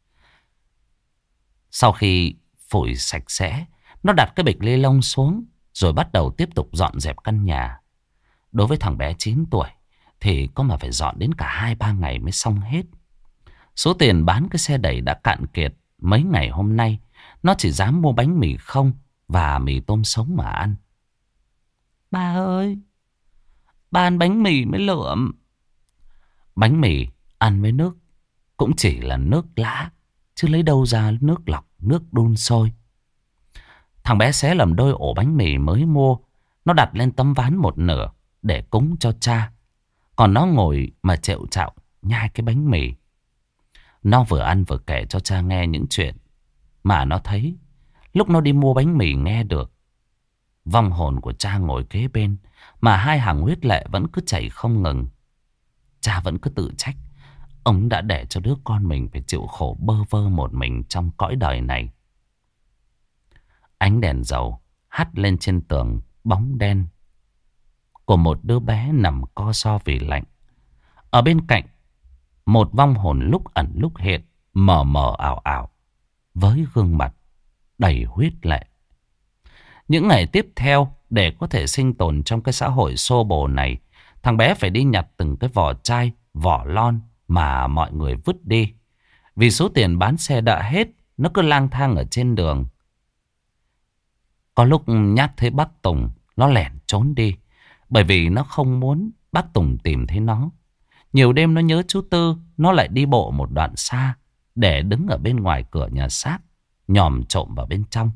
A: Sau khi phủi sạch sẽ, nó đặt cái bịch ni lông xuống rồi bắt đầu tiếp tục dọn dẹp căn nhà. Đối với thằng bé 9 tuổi thì có mà phải dọn đến cả 2-3 ngày mới xong hết. Số tiền bán cái xe đẩy đã cạn kiệt. Mấy ngày hôm nay nó chỉ dám mua bánh mì không và mì tôm sống mà ăn. Ba ơi, ba ăn bánh mì mới Lượm. Bánh mì ăn với nước cũng chỉ là nước lã, chứ lấy đâu ra nước lọc, nước đun sôi. Thằng bé xé làm đôi ổ bánh mì mới mua, nó đặt lên tấm ván một nửa để cúng cho cha. Còn nó ngồi mà chệu chạo nhai cái bánh mì. Nó vừa ăn vừa kể cho cha nghe những chuyện mà nó thấy lúc nó đi mua bánh mì nghe được. Vong hồn của cha ngồi kế bên, mà hai hàng huyết lệ vẫn cứ chảy không ngừng. Cha vẫn cứ tự trách ông đã để cho đứa con mình phải chịu khổ bơ vơ một mình trong cõi đời này. Ánh đèn dầu hắt lên trên tường bóng đen của một đứa bé nằm co ro vì lạnh. Ở bên cạnh, một vong hồn lúc ẩn lúc hiện, mờ mờ ảo ảo, với gương mặt đầy huyết lệ. Những ngày tiếp theo, để có thể sinh tồn trong cái xã hội xô bồ này, thằng bé phải đi nhặt từng cái vỏ chai, vỏ lon mà mọi người vứt đi. Vì số tiền bán xe đã hết, nó cứ lang thang ở trên đường. Có lúc nhắc thấy bác Tùng, nó lẻn trốn đi, bởi vì nó không muốn bác Tùng tìm thấy nó. Nhiều đêm nó nhớ chú Tư, nó lại đi bộ một đoạn xa để đứng ở bên ngoài cửa nhà xác, nhòm trộm vào bên trong.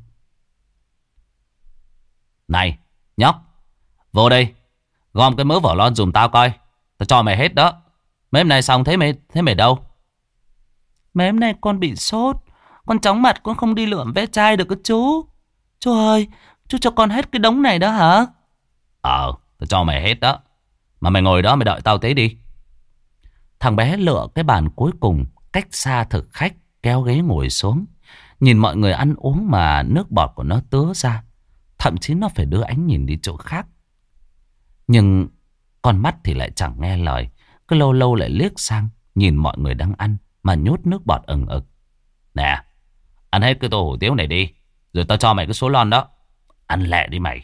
A: Này, nhóc, vô đây, gom cái mớ vỏ lon dùm tao coi, tao cho mày hết đó. Mấy hôm nay xong thế mày đâu? Mấy hôm nay con bị sốt, con chóng mặt con không đi lượm ve chai được cơ chú. Chú ơi, chú cho con hết cái đống này đó hả? Tao cho mày hết đó. Mà mày ngồi đó mày đợi tao tí đi. Thằng bé lựa cái bàn cuối cùng cách xa thực khách, kéo ghế ngồi xuống. Nhìn mọi người ăn uống mà nước bọt của nó tứa ra. Thậm chí nó phải đưa ánh nhìn đi chỗ khác. Nhưng con mắt thì lại chẳng nghe lời. Cứ lâu lâu lại liếc sang, nhìn mọi người đang ăn mà nhốt nước bọt ừng ực. Nè, ăn hết cái tô hủ tiếu này đi, rồi tao cho mày cái số lon đó. Ăn lẹ đi mày.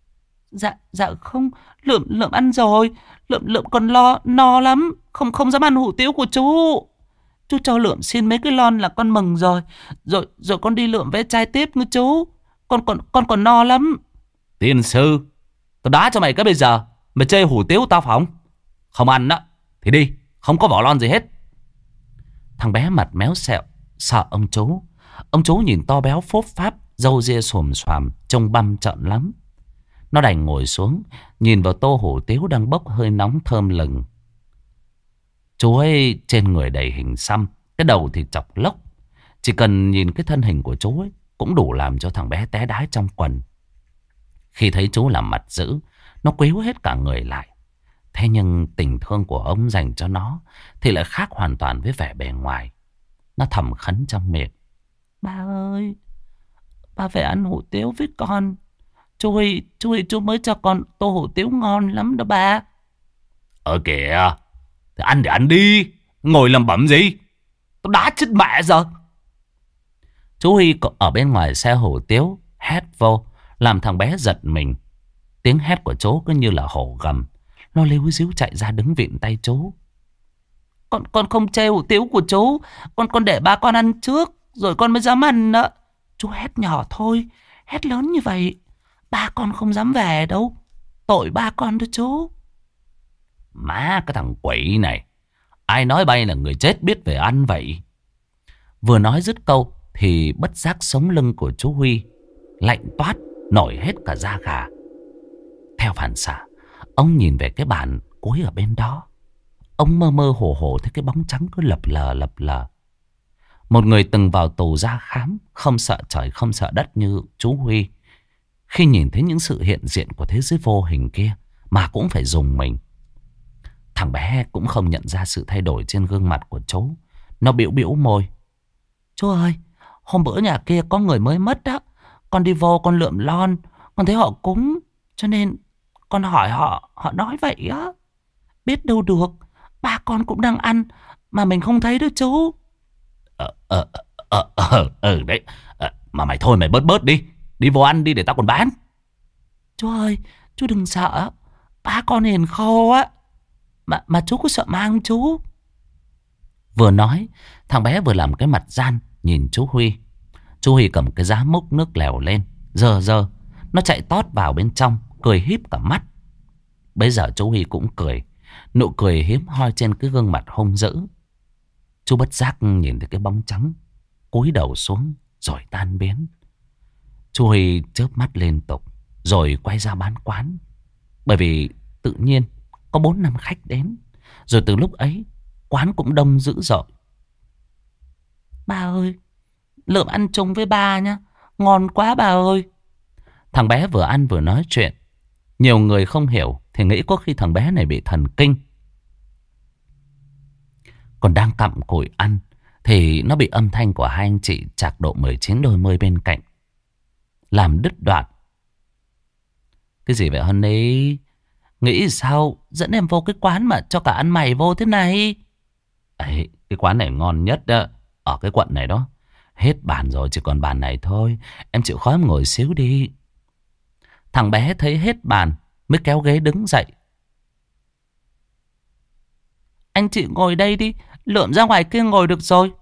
B: Dạ không, Lượm ăn rồi. Lượm còn no lắm, không dám ăn hủ tiếu của chú. Chú cho Lượm xin mấy cái lon là con mừng rồi. Rồi con đi lượm ve chai tiếp nữa chú. Con còn no lắm.
A: Tiên sư, tao đá cho mày cái bây giờ. Mày chê hủ tiếu tao phỏng. Không ăn đó thì đi, không có vỏ lon gì hết. Thằng bé mặt méo xẹo sợ ông chú. Ông chú nhìn to béo phốp pháp, râu ria xồm xoàm, trông băm trợn lắm. Nó đành ngồi xuống, nhìn vào tô hủ tiếu đang bốc hơi nóng thơm lừng. Chú ấy trên người đầy hình xăm, cái đầu thì chọc lốc. Chỉ cần nhìn cái thân hình của chú ấy cũng đủ làm cho thằng bé té đái trong quần. Khi thấy chú làm mặt dữ, nó quýu hết cả người lại. Thế nhưng tình thương của ông dành cho nó thì lại khác hoàn toàn với vẻ bề ngoài. Nó thầm khấn trong miệng:
B: Ba ơi, ba về ăn hủ tiếu với con. Chú mới cho con tô hủ tiếu ngon lắm đó ba.
A: Kìa, thì ăn để ăn đi, ngồi làm bẩm gì? Tao đá chết mẹ giờ. Chú Huy ở bên ngoài xe hủ tiếu hét vô, làm thằng bé giật mình. Tiếng hét của chú cứ như là hổ gầm. Nó líu díu chạy ra đứng vịn tay chú.
B: Con không chê hủ tiếu của chú. Con để ba con ăn trước, rồi con mới dám ăn đó. Chú hét nhỏ thôi, hét lớn như vậy ba con không dám về đâu. Tội ba con đó chú.
A: Má cái thằng quỷ này, ai nói bay là người chết biết về ăn vậy? Vừa nói dứt câu thì bất giác sống lưng của chú Huy lạnh toát, nổi hết cả da gà. Theo phản xạ, ông nhìn về cái bàn cuối ở bên đó. Ông mơ mơ hồ hồ thấy cái bóng trắng cứ lập lờ. Một người từng vào tù ra khám, không sợ trời không sợ đất như chú Huy, khi nhìn thấy những sự hiện diện của thế giới vô hình kia mà cũng phải rùng mình. Thằng bé cũng không nhận ra sự thay đổi trên gương mặt của chú. Nó bĩu bĩu môi:
B: Chú ơi, hôm bữa nhà kia có người mới mất đó. Con đi vô con lượm lon, con thấy họ cúng, cho nên con hỏi họ, họ nói vậy á. Biết đâu được, ba con cũng đang ăn mà mình không thấy đó chú.
A: Đấy. Mà mày thôi mày bớt đi. Đi vô ăn đi để tao còn bán.
B: Chú ơi, chú đừng sợ. Ba con hiền khô á. Mà chú có sợ ma không chú?
A: Vừa nói, thằng bé vừa làm cái mặt gian nhìn chú Huy. Chú Huy cầm cái giá múc nước lèo lên, dơ. Nó chạy tót vào bên trong, cười híp cả mắt. Bây giờ chú Huy cũng cười. Nụ cười hiếm hoi trên cái gương mặt hung dữ. Chú bất giác nhìn thấy cái bóng trắng cúi đầu xuống rồi tan biến. Chú Huy chớp mắt liên tục rồi quay ra bán quán. Bởi vì tự nhiên có 4-5 khách đến. Rồi từ lúc ấy quán cũng đông dữ dội.
B: Ba ơi, lượm ăn chung với ba nhá. Ngon quá ba ơi.
A: Thằng bé vừa ăn vừa nói chuyện. Nhiều người không hiểu thì nghĩ có khi thằng bé này bị thần kinh. Còn đang cặm cụi ăn thì nó bị âm thanh của hai anh chị chạc độ 19 đôi mươi bên cạnh làm đứt đoạn. Cái gì vậy Honey? Nghĩ sao dẫn em vô cái quán mà cho cả ăn mày vô thế này? Ấy, cái quán này ngon nhất đó, ở cái quận này đó. Hết bàn rồi, chỉ còn bàn này thôi. Em chịu khó em ngồi xíu đi. Thằng bé thấy hết bàn mới kéo ghế đứng dậy.
B: Anh chị ngồi đây đi, lượm ra ngoài kia ngồi được rồi.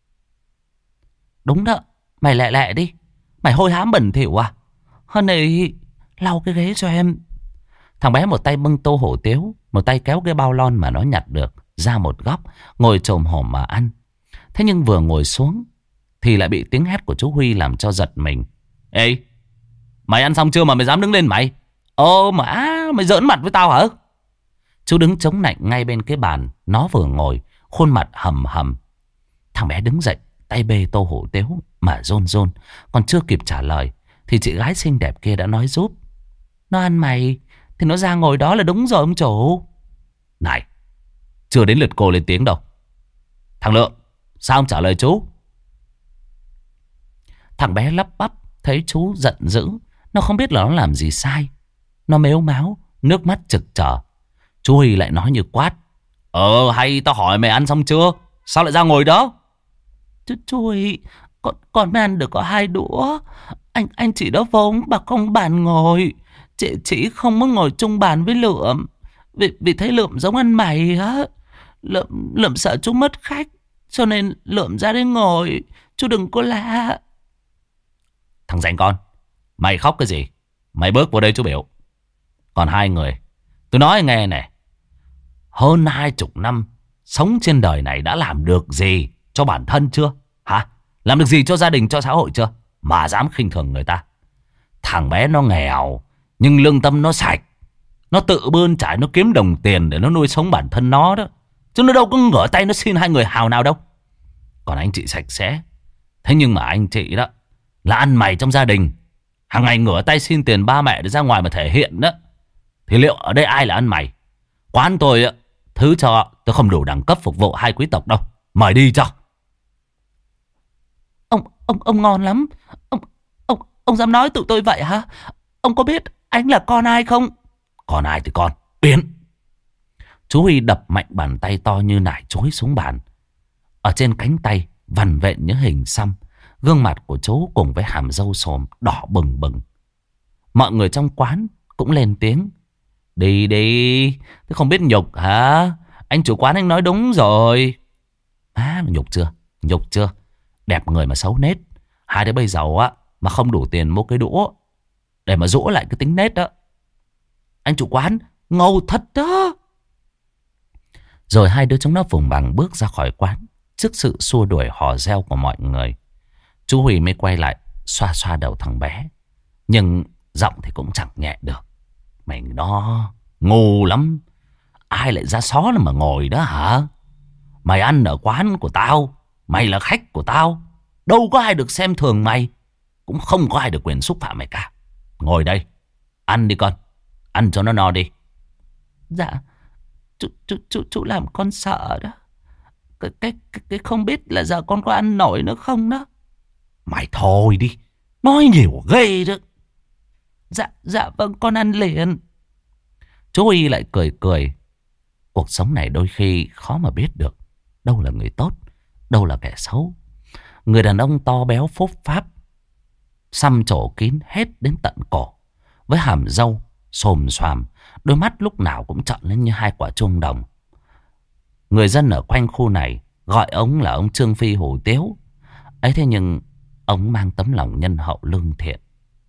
B: Đúng đó, mày lẹ đi. Mày hôi hám bẩn thỉu à? Honey, lau cái ghế cho em.
A: Thằng bé một tay bưng tô hủ tiếu, một tay kéo cái bao lon mà nó nhặt được ra một góc, ngồi chồm hổm mà ăn. Thế nhưng vừa ngồi xuống thì lại bị tiếng hét của chú Huy làm cho giật mình. Ê, mày ăn xong chưa mà mày dám đứng lên mày? Mày giỡn mặt với tao hả? Chú đứng chống nạnh ngay bên cái bàn nó vừa ngồi, khuôn mặt hầm hầm. Thằng bé đứng dậy, tay bê tô hủ tiếu mà rôn. Còn chưa kịp trả lời thì chị gái xinh đẹp kia đã nói giúp.
B: Nó ăn mày thì nó ra ngồi đó là đúng rồi ông chủ.
A: Này, Chưa đến lượt cô lên tiếng đâu. Thằng Lượm, sao không trả lời chú?
B: Thằng bé lắp bắp, thấy chú giận dữ. Nó không biết là nó làm gì sai. Nó mếu máo, nước mắt trực trờ. Chú Huy lại nói như quát.
A: Hay tao hỏi mày ăn xong chưa? Sao lại ra ngồi đó?
B: Chú Huy, con mới ăn được có 2 đũa. Anh chị đó vốn bà không bàn ngồi. Chị không muốn ngồi chung bàn với Lượm. Vì thấy Lượm giống ăn mày á. Lượm sợ chú mất khách, cho nên Lượm ra đây ngồi. Chú đừng có la.
A: Thằng rảnh con, mày khóc cái gì? Mày bước vào đây chú biểu. Còn hai người, tôi nói nghe này. Hơn 20 năm sống trên đời này đã làm được gì cho bản thân chưa? Hả? Làm được gì cho gia đình, cho xã hội chưa? Mà dám khinh thường người ta. Thằng bé nó nghèo, nhưng lương tâm nó sạch. Nó tự bươn trải, nó kiếm đồng tiền để nó nuôi sống bản thân nó đó. Chứ nó đâu có ngửa tay nó xin hai người hào nào đâu. Còn anh chị sạch sẽ. Thế nhưng mà anh chị đó là ăn mày trong gia đình, hàng ngày ngửa tay xin tiền ba mẹ để ra ngoài mà thể hiện đó. Thì liệu ở đây ai là ăn mày? Quán tôi thứ cho tôi không đủ đẳng cấp phục vụ hai quý tộc đâu. Mời đi cho.
B: Ông ngon lắm. Ông dám nói tụi tôi vậy hả? Ông có biết anh là con ai không?
A: Còn ai thì con biến. Chú Huy đập mạnh bàn tay to như nải chối xuống bàn. Ở trên cánh tay vằn vện những hình xăm. Gương mặt của chú cùng với hàm râu xồm đỏ bừng bừng. Mọi người trong quán cũng lên tiếng. Đi đi, thế không biết nhục hả? Anh chủ quán anh nói đúng rồi. Nhục chưa? Nhục chưa? Đẹp người mà xấu nết. Hai đứa bây giờ á mà không đủ tiền mua cái đũa để mà rũa lại cái tính nết đó. Anh chủ quán ngầu thật đó. Rồi hai đứa chúng nó vùng vằng bước ra khỏi quán. Trước sự xua đuổi hò reo của mọi người, chú Huy mới quay lại xoa xoa đầu thằng bé. Nhưng giọng thì cũng chẳng nhẹ được. Mày nó ngu lắm. Ai lại ra xó mà ngồi đó hả? Mày ăn ở quán của tao, mày là khách của tao. Đâu có ai được xem thường mày, cũng không có ai được quyền xúc phạm mày cả. Ngồi đây, ăn đi con. Ăn cho nó no đi.
B: Dạ, chú làm con sợ đó. Cái không biết là giờ con có ăn nổi nữa không đó.
A: Mày thôi đi, nói nhiều ghê đó.
B: Dạ vâng, con ăn liền.
A: Chú Y lại cười cười. Cuộc sống này đôi khi khó mà biết được đâu là người tốt, đâu là kẻ xấu. Người đàn ông to béo phốp pháp, xăm trổ kín hết đến tận cổ, với hàm râu xồm xoàm, đôi mắt lúc nào cũng trợn lên như hai quả chuông đồng. Người dân ở quanh khu này gọi ông là ông Trương Phi Hủ Tiếu. Ấy thế nhưng ông mang tấm lòng nhân hậu lương thiện.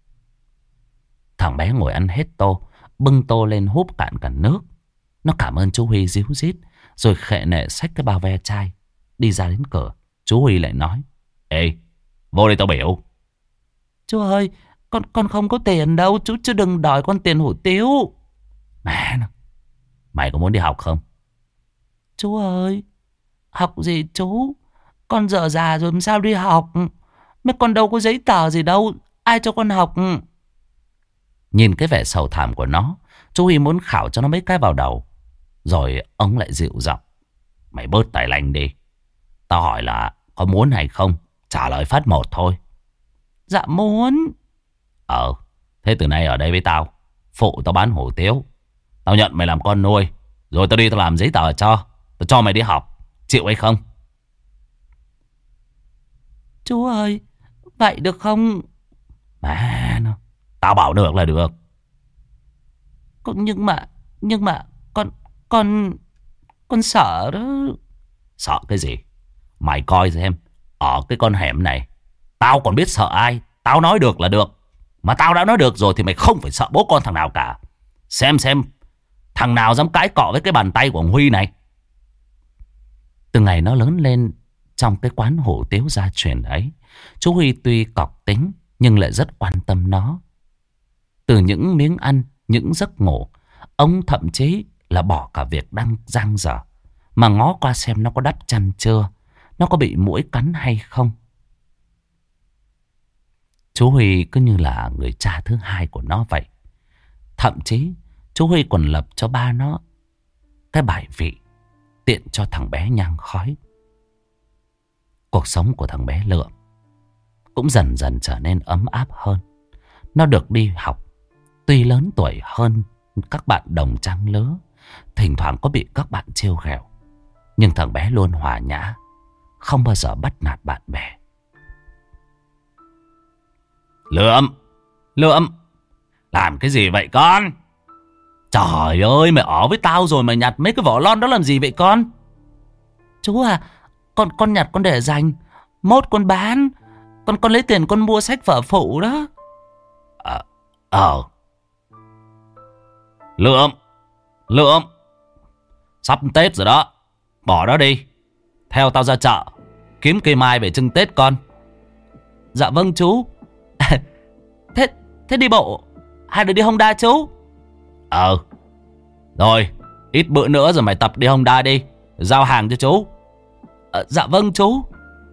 A: Thằng bé ngồi ăn hết tô, bưng tô lên húp cạn cả nước. Nó cảm ơn chú Huy ríu rít, rồi khệ nệ xách cái bao ve chai đi ra đến cửa. Chú Huy lại nói: Ê, vô đây tao biểu.
B: Chú ơi, con không có tiền đâu. Chú đừng đòi con tiền hủ tiếu.
A: Mày có muốn đi học không?
B: Chú ơi, học gì chú? Con giờ già rồi làm sao đi học? Mấy con đâu có giấy tờ gì đâu. Ai cho con học?
A: Nhìn cái vẻ sầu thảm của nó, chú Huy muốn khảo cho nó mấy cái vào đầu. Rồi ông lại dịu giọng: Mày bớt tài lanh đi. Tao hỏi là có muốn hay không, trả lời phát một thôi.
B: Dạ muốn.
A: Thế từ nay ở đây với tao, phụ tao bán hủ tiếu. Tao nhận mày làm con nuôi, rồi tao đi tao làm giấy tờ cho. Tao cho mày đi học, chịu hay không?
B: Chú ơi, vậy được không?
A: Tao bảo được là được.
B: Nhưng mà con sợ đó.
A: Sợ cái gì? Mày coi xem, ở cái con hẻm này tao còn biết sợ ai. Tao nói được là được. Mà tao đã nói được rồi thì mày không phải sợ bố con thằng nào cả. Xem thằng nào dám cãi cọ với cái bàn tay của ông Huy này. Từ ngày nó lớn lên trong cái quán hủ tiếu gia truyền ấy, chú Huy tuy cọc tính nhưng lại rất quan tâm nó. Từ những miếng ăn, những giấc ngủ, ông thậm chí là bỏ cả việc đang dang dở mà ngó qua xem nó có đắp chăn chưa, nó có bị muỗi cắn hay không. Chú Huy cứ như là người cha thứ hai của nó vậy. Thậm chí chú Huy còn lập cho ba nó cái bài vị tiện cho thằng bé nhang khói. Cuộc sống của thằng bé Lượm cũng dần dần trở nên ấm áp hơn. Nó được đi học, tuy lớn tuổi hơn các bạn đồng trang lứa, thỉnh thoảng có bị các bạn trêu ghẹo, nhưng thằng bé luôn hòa nhã, không bao giờ bắt nạt bạn bè. Lượm, Lượm, làm cái gì vậy con? Trời ơi, mày ở với tao rồi mày nhặt mấy cái vỏ lon đó làm gì vậy con?
B: Chú à, con nhặt con để dành, mốt con bán, con lấy tiền con mua sách vở phụ đó.
A: Lượm, Lượm, sắp Tết rồi đó, bỏ đó đi. Theo tao ra chợ kiếm cây mai về trưng Tết con.
B: Dạ vâng chú. Thế đi bộ hay là đi Honda chú?
A: Rồi, ít bữa nữa rồi mày tập đi Honda đi, giao hàng cho chú.
B: Dạ vâng chú.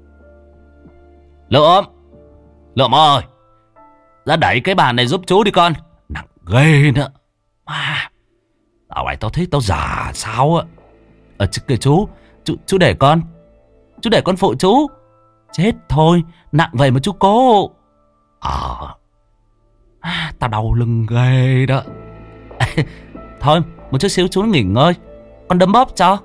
A: Lượm, Lượm ơi, ra đẩy cái bàn này giúp chú đi con, nặng ghê nữa. Mà dạo này tao thấy tao già sao á.
B: Kìa chú để con. Chú để con phụ chú. Chết thôi, nặng vậy mà chú cố.
A: Tao đau lưng ghê đó.
B: Thôi, một chút xíu chú nghỉ ngơi, con đấm bóp cho.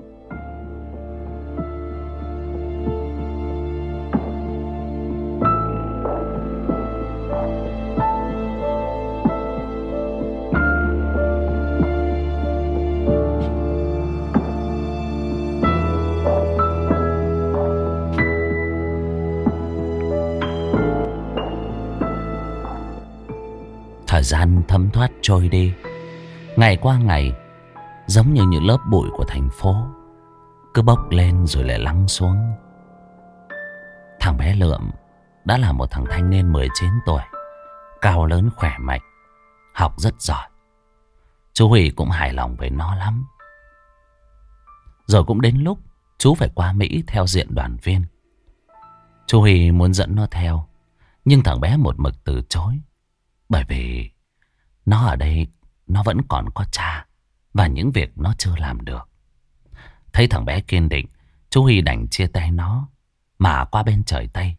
A: Thời gian thấm thoát trôi đi, ngày qua ngày, giống như những lớp bụi của thành phố cứ bốc lên rồi lại lắng xuống. Thằng bé Lượm đã là một thằng thanh niên 19 tuổi, cao lớn khỏe mạnh, học rất giỏi. Chú Huy cũng hài lòng với nó lắm. Rồi cũng đến lúc chú phải qua Mỹ theo diện đoàn viên. Chú Huy muốn dẫn nó theo, nhưng thằng bé một mực từ chối. Bởi vì nó ở đây, nó vẫn còn có cha và những việc nó chưa làm được. Thấy thằng bé kiên định, chú Huy đành chia tay nó mà qua bên trời Tây.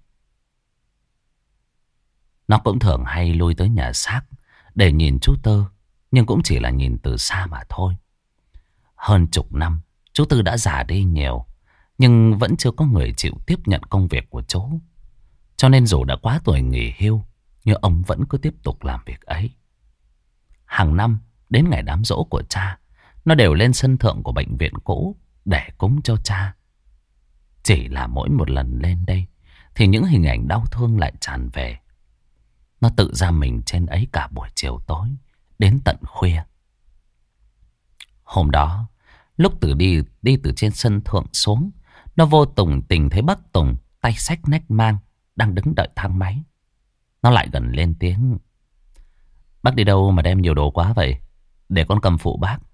A: Nó cũng thường hay lui tới nhà xác để nhìn chú Tư, nhưng cũng chỉ là nhìn từ xa mà thôi. Hơn chục năm, chú Tư đã già đi nhiều, nhưng vẫn chưa có người chịu tiếp nhận công việc của chú. Cho nên dù đã quá tuổi nghỉ hưu, nhưng ông vẫn cứ tiếp tục làm việc ấy. Hàng năm, đến ngày đám giỗ của cha, nó đều lên sân thượng của bệnh viện cũ để cúng cho cha. Chỉ là mỗi một lần lên đây, thì những hình ảnh đau thương lại tràn về. Nó tự giam mình trên ấy cả buổi chiều tối, đến tận khuya. Hôm đó, lúc đi từ trên sân thượng xuống, nó vô tình thấy bác Tùng tay xách nách mang, đang đứng đợi thang máy. Nó lại gần lên tiếng: "Bác đi đâu mà đem nhiều đồ quá vậy? Để con cầm phụ bác."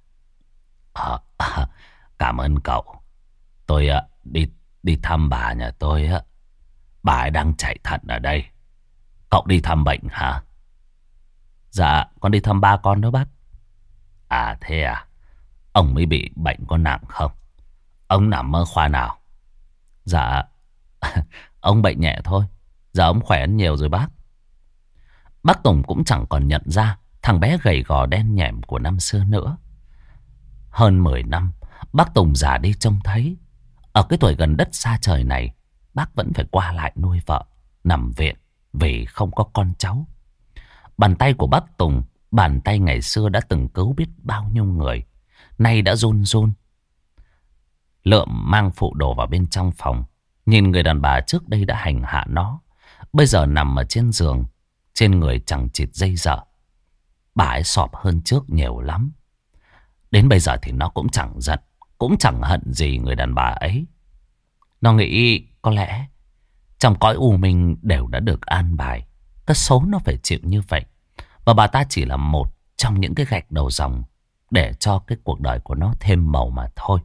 A: Cảm ơn cậu. Tôi đi thăm bà nhà tôi á. Bà ấy đang chạy thận ở đây. Cậu đi thăm bệnh hả?
B: Dạ, con đi thăm ba con đó bác.
A: Thế à? Ông mới bị bệnh có nặng không? Ông nằm ở khoa nào?
B: Dạ, ông bệnh nhẹ thôi. Giờ ông khỏe hơn nhiều rồi bác.
A: Bác Tùng cũng chẳng còn nhận ra thằng bé gầy gò đen nhẻm của năm xưa nữa. Hơn 10 năm, bác Tùng già đi trông thấy. Ở cái tuổi gần đất xa trời này, bác vẫn phải qua lại nuôi vợ, nằm viện vì không có con cháu. Bàn tay của bác Tùng, bàn tay ngày xưa đã từng cứu biết bao nhiêu người, nay đã run run. Lượm mang phụ đồ vào bên trong phòng, nhìn người đàn bà trước đây đã hành hạ nó, bây giờ nằm ở trên giường, trên người chẳng chịt dây dợ. Bà ấy sọp hơn trước nhiều lắm. Đến bây giờ thì nó cũng chẳng giận, cũng chẳng hận gì người đàn bà ấy. Nó nghĩ có lẽ trong cõi u minh đều đã được an bài, cái số nó phải chịu như vậy. Và bà ta chỉ là một trong những cái gạch đầu dòng để cho cái cuộc đời của nó thêm màu mà thôi.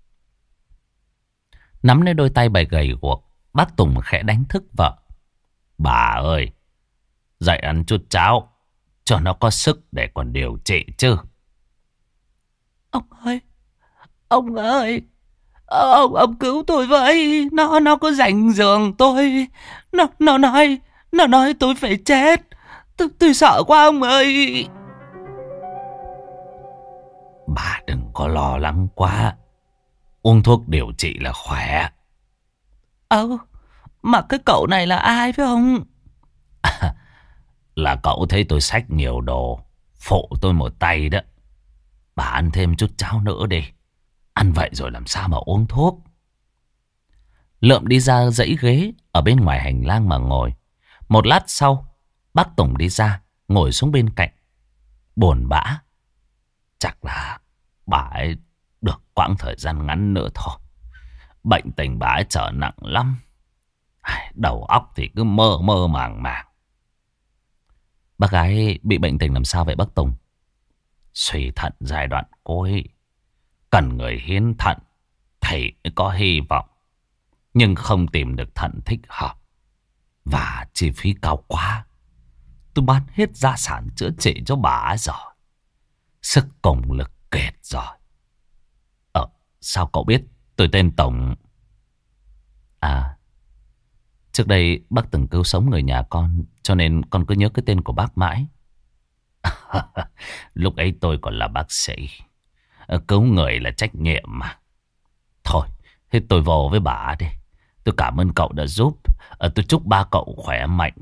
A: Nắm lấy đôi tay bà gầy guộc, bác Tùng khẽ đánh thức vợ. "Bà ơi, dậy ăn chút cháo cho nó có sức để còn điều trị chứ."
B: Ông ơi, Ông cứu tôi với. Nó có giành giường tôi. Nó nói tôi phải chết. Tôi sợ quá ông ơi.
A: Bà đừng có lo lắng quá. Uống thuốc điều trị là khỏe.
B: Mà cái cậu này là ai phải không?
A: Là cậu thấy tôi xách nhiều đồ, phụ tôi một tay đó. Bà ăn thêm chút cháo nữa đi. Ăn vậy rồi làm sao mà uống thuốc. Lượm đi ra dãy ghế ở bên ngoài hành lang mà ngồi. Một lát sau, bác Tùng đi ra, ngồi xuống bên cạnh. Buồn bã. Chắc là bà ấy được quãng thời gian ngắn nữa thôi. Bệnh tình bà ấy trở nặng lắm. Đầu óc thì cứ mơ mơ màng màng. Bác gái bị bệnh tình làm sao vậy bác Tùng? Suy thận giai đoạn cuối. Cần người hiến thận thì mới có hy vọng. Nhưng không tìm được thận thích hợp. Và chi phí cao quá. Tôi bán hết gia sản chữa trị cho bà ấy rồi. Sức cùng lực kiệt rồi. Sao cậu biết tôi tên Tùng? À, trước đây bác từng cứu sống người nhà con, cho nên con cứ nhớ cái tên của bác mãi. Lúc ấy tôi còn là bác sĩ. Cứu người là trách nhiệm mà. Thôi, thế tôi vô với bà đi. Tôi cảm ơn cậu đã giúp. Tôi chúc ba cậu khỏe mạnh.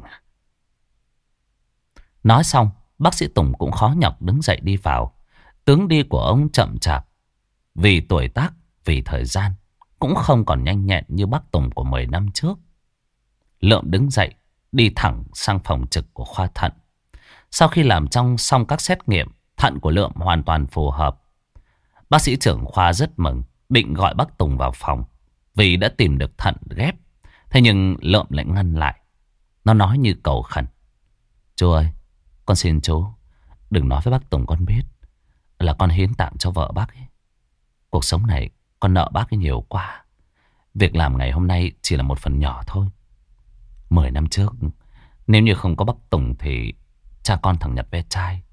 A: Nói xong, bác sĩ Tùng cũng khó nhọc đứng dậy đi vào. Tướng đi của ông chậm chạp. Vì tuổi tác, vì thời gian, cũng không còn nhanh nhẹn như bác Tùng của 10 năm trước. Lượm đứng dậy, đi thẳng sang phòng trực của khoa thận. Sau khi làm xong các xét nghiệm, thận của Lượm hoàn toàn phù hợp. Bác sĩ trưởng khoa rất mừng, định gọi bác Tùng vào phòng vì đã tìm được thận ghép. Thế nhưng Lượm lại ngăn lại. Nó nói như cầu khẩn. Chú ơi, con xin chú, đừng nói với bác Tùng con biết là con hiến tặng cho vợ bác ấy. Cuộc sống này con nợ bác ấy nhiều quá. Việc làm ngày hôm nay chỉ là một phần nhỏ thôi. 10 năm trước, nếu như không có bác Tùng thì cha con thằng Nhật ve chai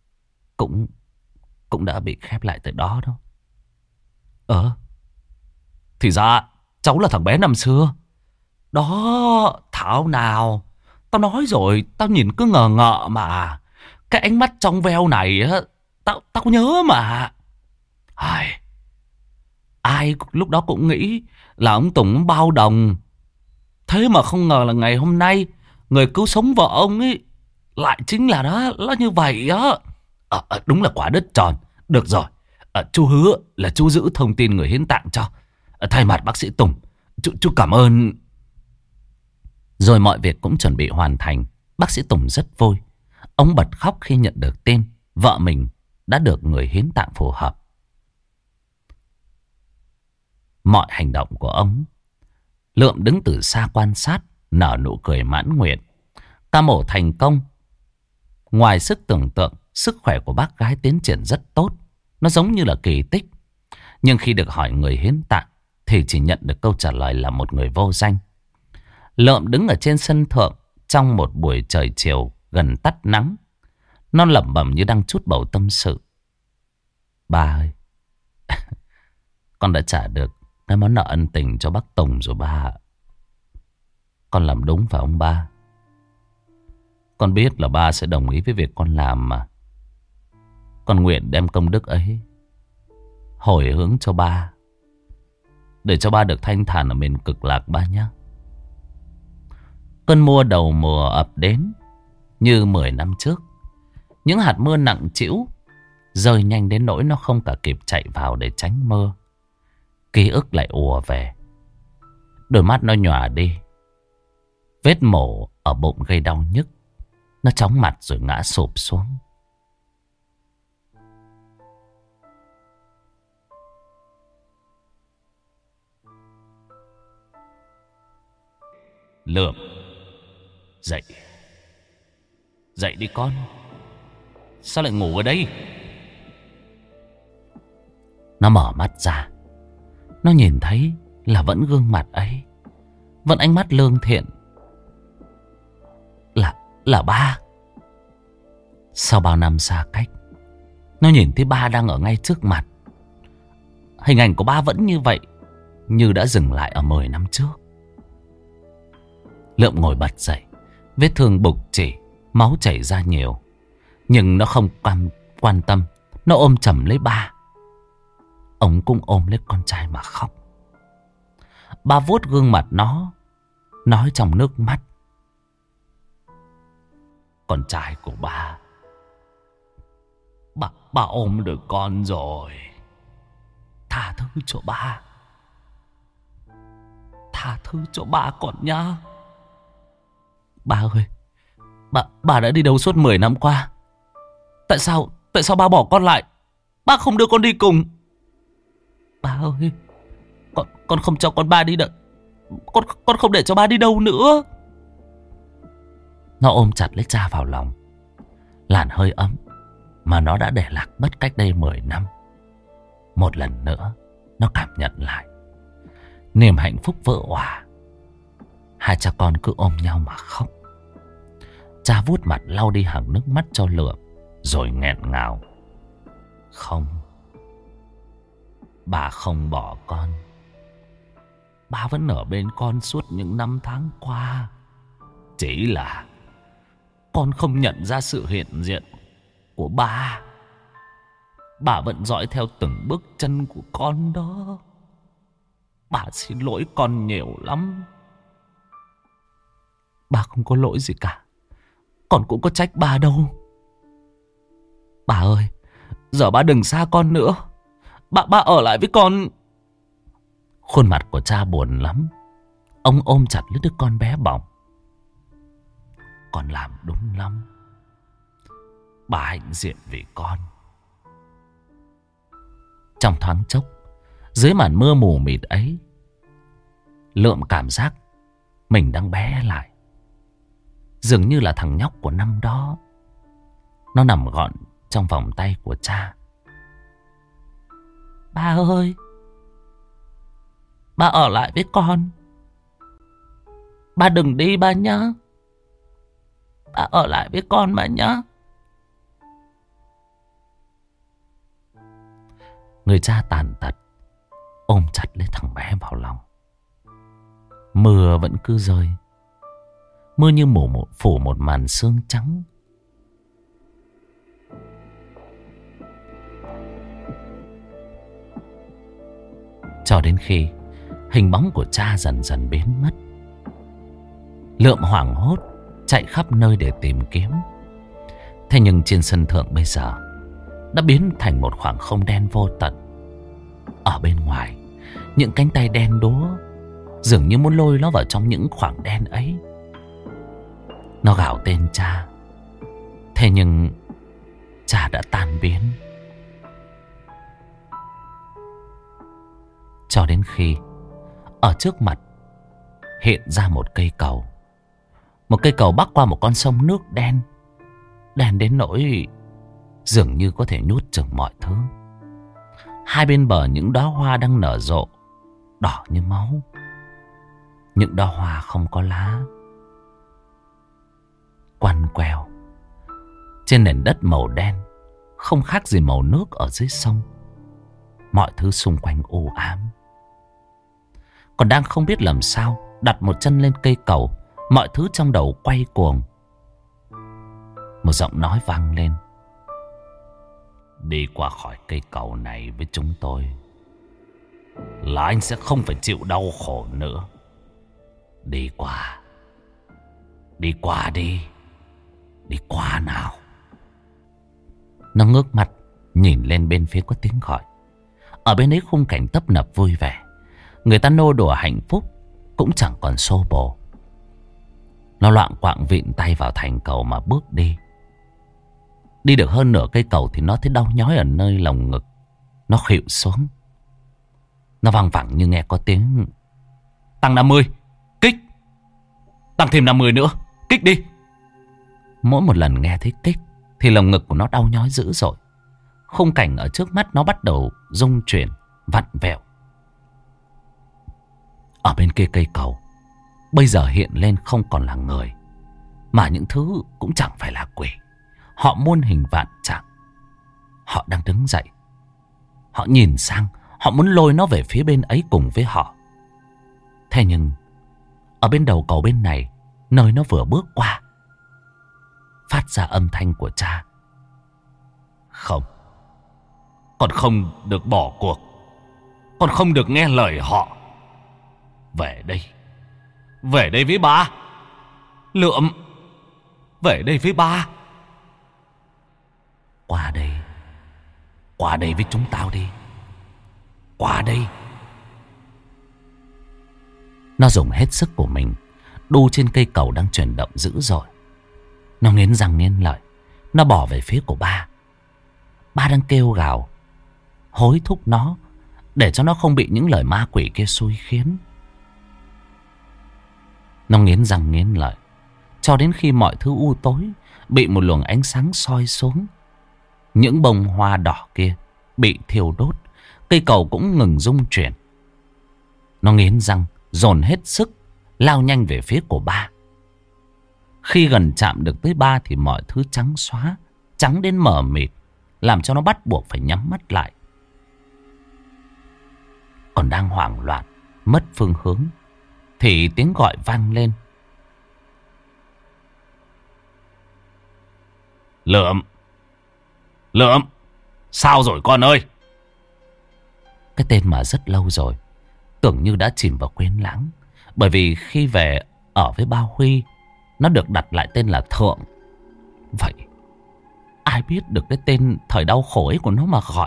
A: cũng đã bị khép lại từ đó đâu. Thì ra cháu là thằng bé năm xưa. Đó, thảo nào. Tao nói rồi, tao nhìn cứ ngờ ngợ mà. Cái ánh mắt trong veo này á, tao nhớ mà. Ai lúc đó cũng nghĩ là ông Tùng bao đồng. Thế mà không ngờ là ngày hôm nay người cứu sống vợ ông ấy lại chính là nó như vậy á. Đúng là quả đất tròn. Được rồi, chú hứa là chú giữ thông tin người hiến tạng cho. Thay mặt bác sĩ Tùng, chú cảm ơn. Rồi mọi việc cũng chuẩn bị hoàn thành. Bác sĩ Tùng rất vui. Ông bật khóc khi nhận được tin vợ mình đã được người hiến tạng phù hợp. Mọi hành động của ông, Lượm đứng từ xa quan sát, nở nụ cười mãn nguyện. Ca mổ thành công. Ngoài sức tưởng tượng, sức khỏe của bác gái tiến triển rất tốt. Nó giống như là kỳ tích. Nhưng khi được hỏi người hiến tạng thì chỉ nhận được câu trả lời là một người vô danh. Lượm đứng ở trên sân thượng trong một buổi trời chiều gần tắt nắng. Nó lẩm bẩm như đang trút bầu tâm sự. Ba ơi, con đã trả được cái món nợ ân tình cho bác Tùng rồi ba ạ. Con làm đúng phải không ba? Con biết là ba sẽ đồng ý với việc con làm mà. Con nguyện đem công đức ấy hồi hướng cho ba, để cho ba được thanh thản ở miền cực lạc ba nhé. Cơn mưa đầu mùa ập đến như 10 năm trước. Những hạt mưa nặng trĩu rơi nhanh đến nỗi nó không cả kịp chạy vào để tránh mưa. Ký ức lại ùa về. Đôi mắt nó nhòa đi. Vết mổ ở bụng gây đau nhức. Nó chóng mặt rồi ngã sụp xuống. Lượm, dậy. Dậy đi con. Sao lại ngủ ở đây? Nó mở mắt ra. Nó nhìn thấy là vẫn gương mặt ấy, vẫn ánh mắt lương thiện. Là ba. Sau bao năm xa cách, nó nhìn thấy ba đang ở ngay trước mặt. Hình ảnh của ba vẫn như vậy, như đã dừng lại ở 10 năm trước. Lượm ngồi bật dậy. Vết thương bục chỉ, máu chảy ra nhiều. Nhưng nó không quan tâm. Nó ôm chầm lấy ba. Ông cũng ôm lấy con trai mà khóc. Ba vuốt gương mặt nó, nói trong nước mắt: con trai của ba ôm được con rồi. Tha thứ cho ba. Tha thứ cho ba con nhá. Ba ơi, bà đã đi đâu suốt 10 năm qua? Tại sao ba bỏ con lại? Ba không đưa con đi cùng. Ba ơi, con không cho con ba đi đâu. Con không để cho ba đi đâu nữa. Nó ôm chặt lấy cha vào lòng. Làn hơi ấm mà nó đã để lạc mất cách đây 10 năm, một lần nữa nó cảm nhận lại. Niềm hạnh phúc vỡ òa. Hai cha con cứ ôm nhau mà khóc. Cha vuốt mặt lau đi hàng nước mắt cho Lượm, rồi nghẹn ngào: không, bà không bỏ con. Ba vẫn ở bên con suốt những năm tháng qua. Chỉ là con không nhận ra sự hiện diện của ba. Bà vẫn dõi theo từng bước chân của con đó. Bà xin lỗi con nhiều lắm. Ba không có lỗi gì cả. Con cũng có trách ba đâu. Bà ơi, giờ ba đừng xa con nữa. Ba ở lại với con. Khuôn mặt của cha buồn lắm. Ông ôm chặt lấy đứa con bé bỏng. Con làm đúng lắm. Bà hãnh diện vì con. Trong thoáng chốc, dưới màn mưa mù mịt ấy, Lượm cảm giác mình đang bé lại. Dường như là thằng nhóc của năm đó. Nó nằm gọn trong vòng tay của cha. Ba ơi, ba ở lại với con. Ba đừng đi ba nhá. Ba ở lại với con mà nhá. Người cha tàn tật ôm chặt lấy thằng bé vào lòng. Mưa vẫn cứ rơi. Mưa như phủ một màn sương trắng. Cho đến khi hình bóng của cha dần dần biến mất. Lượm hoảng hốt chạy khắp nơi để tìm kiếm. Thế nhưng trên sân thượng bây giờ đã biến thành một khoảng không đen vô tận. Ở bên ngoài, những cánh tay đen đúa dường như muốn lôi nó vào trong những khoảng đen ấy. Nó gào tên cha. Thế nhưng cha đã tan biến. Cho đến khi ở trước mặt hiện ra một cây cầu. Một cây cầu bắc qua một con sông nước đen. Đen đến nỗi dường như có thể nuốt chửng mọi thứ. Hai bên bờ những đóa hoa đang nở rộ, đỏ như máu. Những đóa hoa không có lá. Quằn quèo trên nền đất màu đen, không khác gì màu nước ở dưới sông. Mọi thứ xung quanh u ám. Còn đang không biết làm sao đặt một chân lên cây cầu, mọi thứ trong đầu quay cuồng. Một giọng nói vang lên: đi qua khỏi cây cầu này với chúng tôi là anh sẽ không phải chịu đau khổ nữa. Đi qua. Đi qua đi. Đi qua nào. Nó ngước mặt nhìn lên bên phía có tiếng gọi. Ở bên ấy khung cảnh tấp nập vui vẻ. Người ta nô đùa hạnh phúc, cũng chẳng còn xô bồ. Nó loạng quạng vịn tay vào thành cầu mà bước đi. Đi được hơn nửa cây cầu thì nó thấy đau nhói ở nơi lồng ngực. Nó khuỵu xuống. Nó văng vẳng như nghe có tiếng: tăng 50, kích. Tăng thêm 50 nữa, kích đi. Mỗi một lần nghe thấy kích thì lồng ngực của nó đau nhói dữ dội. Khung cảnh ở trước mắt nó bắt đầu rung chuyển, vặn vẹo. Ở bên kia cây cầu bây giờ hiện lên không còn là người, mà những thứ cũng chẳng phải là quỷ. Họ muôn hình vạn trạng. Họ đang đứng dậy. Họ nhìn sang. Họ muốn lôi nó về phía bên ấy cùng với họ. Thế nhưng ở bên đầu cầu bên này, nơi nó vừa bước qua, phát ra âm thanh của cha. Không, con không được bỏ cuộc. Con không được nghe lời họ. Về đây. Về đây với ba. Lượm, về đây với ba. Qua đây. Qua đây với chúng tao đi. Qua đây. Nó dùng hết sức của mình đu trên cây cầu đang chuyển động dữ dội. Nó nghiến răng nghiến lợi. Nó bỏ về phía của ba. Ba đang kêu gào hối thúc nó để cho nó không bị những lời ma quỷ kia xui khiến. Nó nghiến răng nghiến lợi cho đến khi mọi thứ u tối bị một luồng ánh sáng soi xuống. Những bông hoa đỏ kia bị thiêu đốt. Cây cầu cũng ngừng rung chuyển. Nó nghiến răng dồn hết sức lao nhanh về phía của ba. Khi gần chạm được tới ba thì mọi thứ trắng xóa, trắng đến mờ mịt, làm cho nó bắt buộc phải nhắm mắt lại. Còn đang hoảng loạn, mất phương hướng, thì tiếng gọi vang lên. Lượm! Lượm! Sao rồi con ơi? Cái tên mà rất lâu rồi, tưởng như đã chìm vào quên lãng. Bởi vì khi về ở với ba Huy, nó được đặt lại tên là Thượng. Vậy ai biết được cái tên thời đau khổ ấy của nó mà gọi.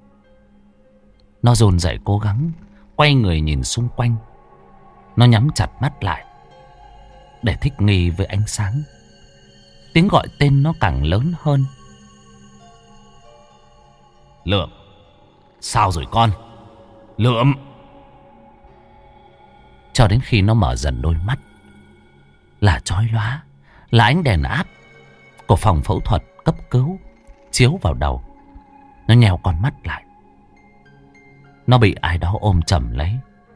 A: Nó dồn dậy cố gắng quay người nhìn xung quanh. Nó nhắm chặt mắt lại để thích nghi với ánh sáng. Tiếng gọi tên nó càng lớn hơn. Lượm! Sao rồi con? Lượm! Cho đến khi nó mở dần đôi mắt là chói lóa, là ánh đèn áp của phòng phẫu thuật cấp cứu chiếu vào đầu. Nó nheo con mắt lại. Nó bị ai đó ôm chầm lấy.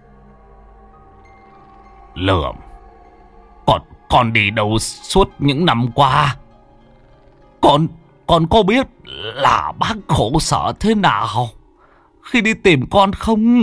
A: Lượm! Con đi đâu suốt những năm qua? Con có biết là bác khổ sở thế nào khi đi tìm con không?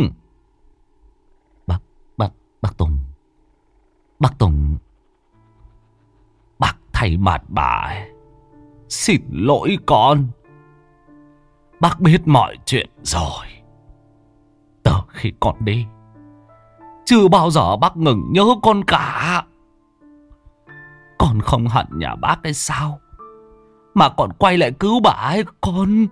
A: Bác Tùng. Bác Tùng. Bác thay mặt bà ấy. Xin lỗi con. Bác biết mọi chuyện rồi. Từ khi con đi, chưa bao giờ bác ngừng nhớ con cả. Con không hận nhà bác hay sao mà còn quay lại cứu bà ấy con?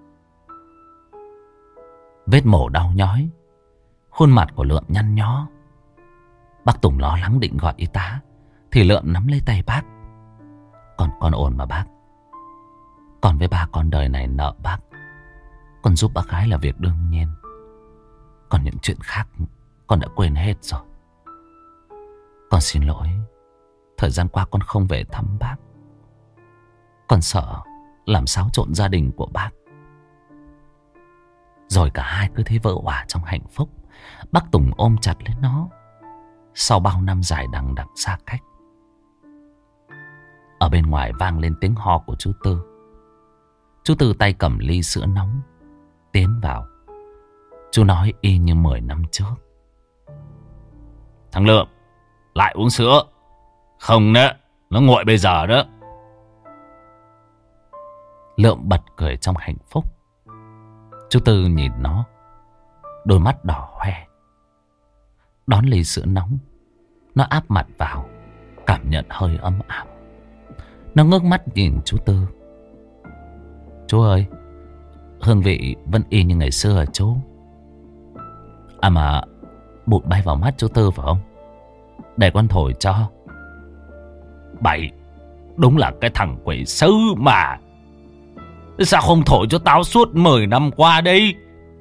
A: Vết mổ đau nhói, khuôn mặt của Lượm nhăn nhó. Bác Tùng lo lắng định gọi y tá thì Lượm nắm lấy tay bác. Con ổn mà bác. Con với ba con đời này nợ bác. Con giúp bác gái là việc đương nhiên. Còn những chuyện khác con đã quên hết rồi. Con xin lỗi. Thời gian qua con không về thăm bác. Con sợ làm xáo trộn gia đình của bác. Rồi cả hai cứ thế vỡ òa trong hạnh phúc. Bác Tùng ôm chặt lấy nó. Sau bao năm dài đằng đẵng xa cách. Ở bên ngoài vang lên tiếng ho của chú Tư. Chú Tư tay cầm ly sữa nóng tiến vào. Chú nói y như 10 năm trước. Thằng Lượm, lại uống sữa. Không đó, nó nguội bây giờ đó. Lượm bật cười trong hạnh phúc. Chú Tư nhìn nó, đôi mắt đỏ hoe. Đón ly sữa nóng. Nó áp mặt vào, cảm nhận hơi ấm áp. Nó ngước mắt nhìn chú Tư. Chú ơi, hương vị vẫn y như ngày xưa hả chú? À mà bụi bay vào mắt chú Tư phải không? Để con thổi cho. Bậy, đúng là cái thằng quỷ sứ mà. Sao không thổi cho tao suốt 10 năm qua đây?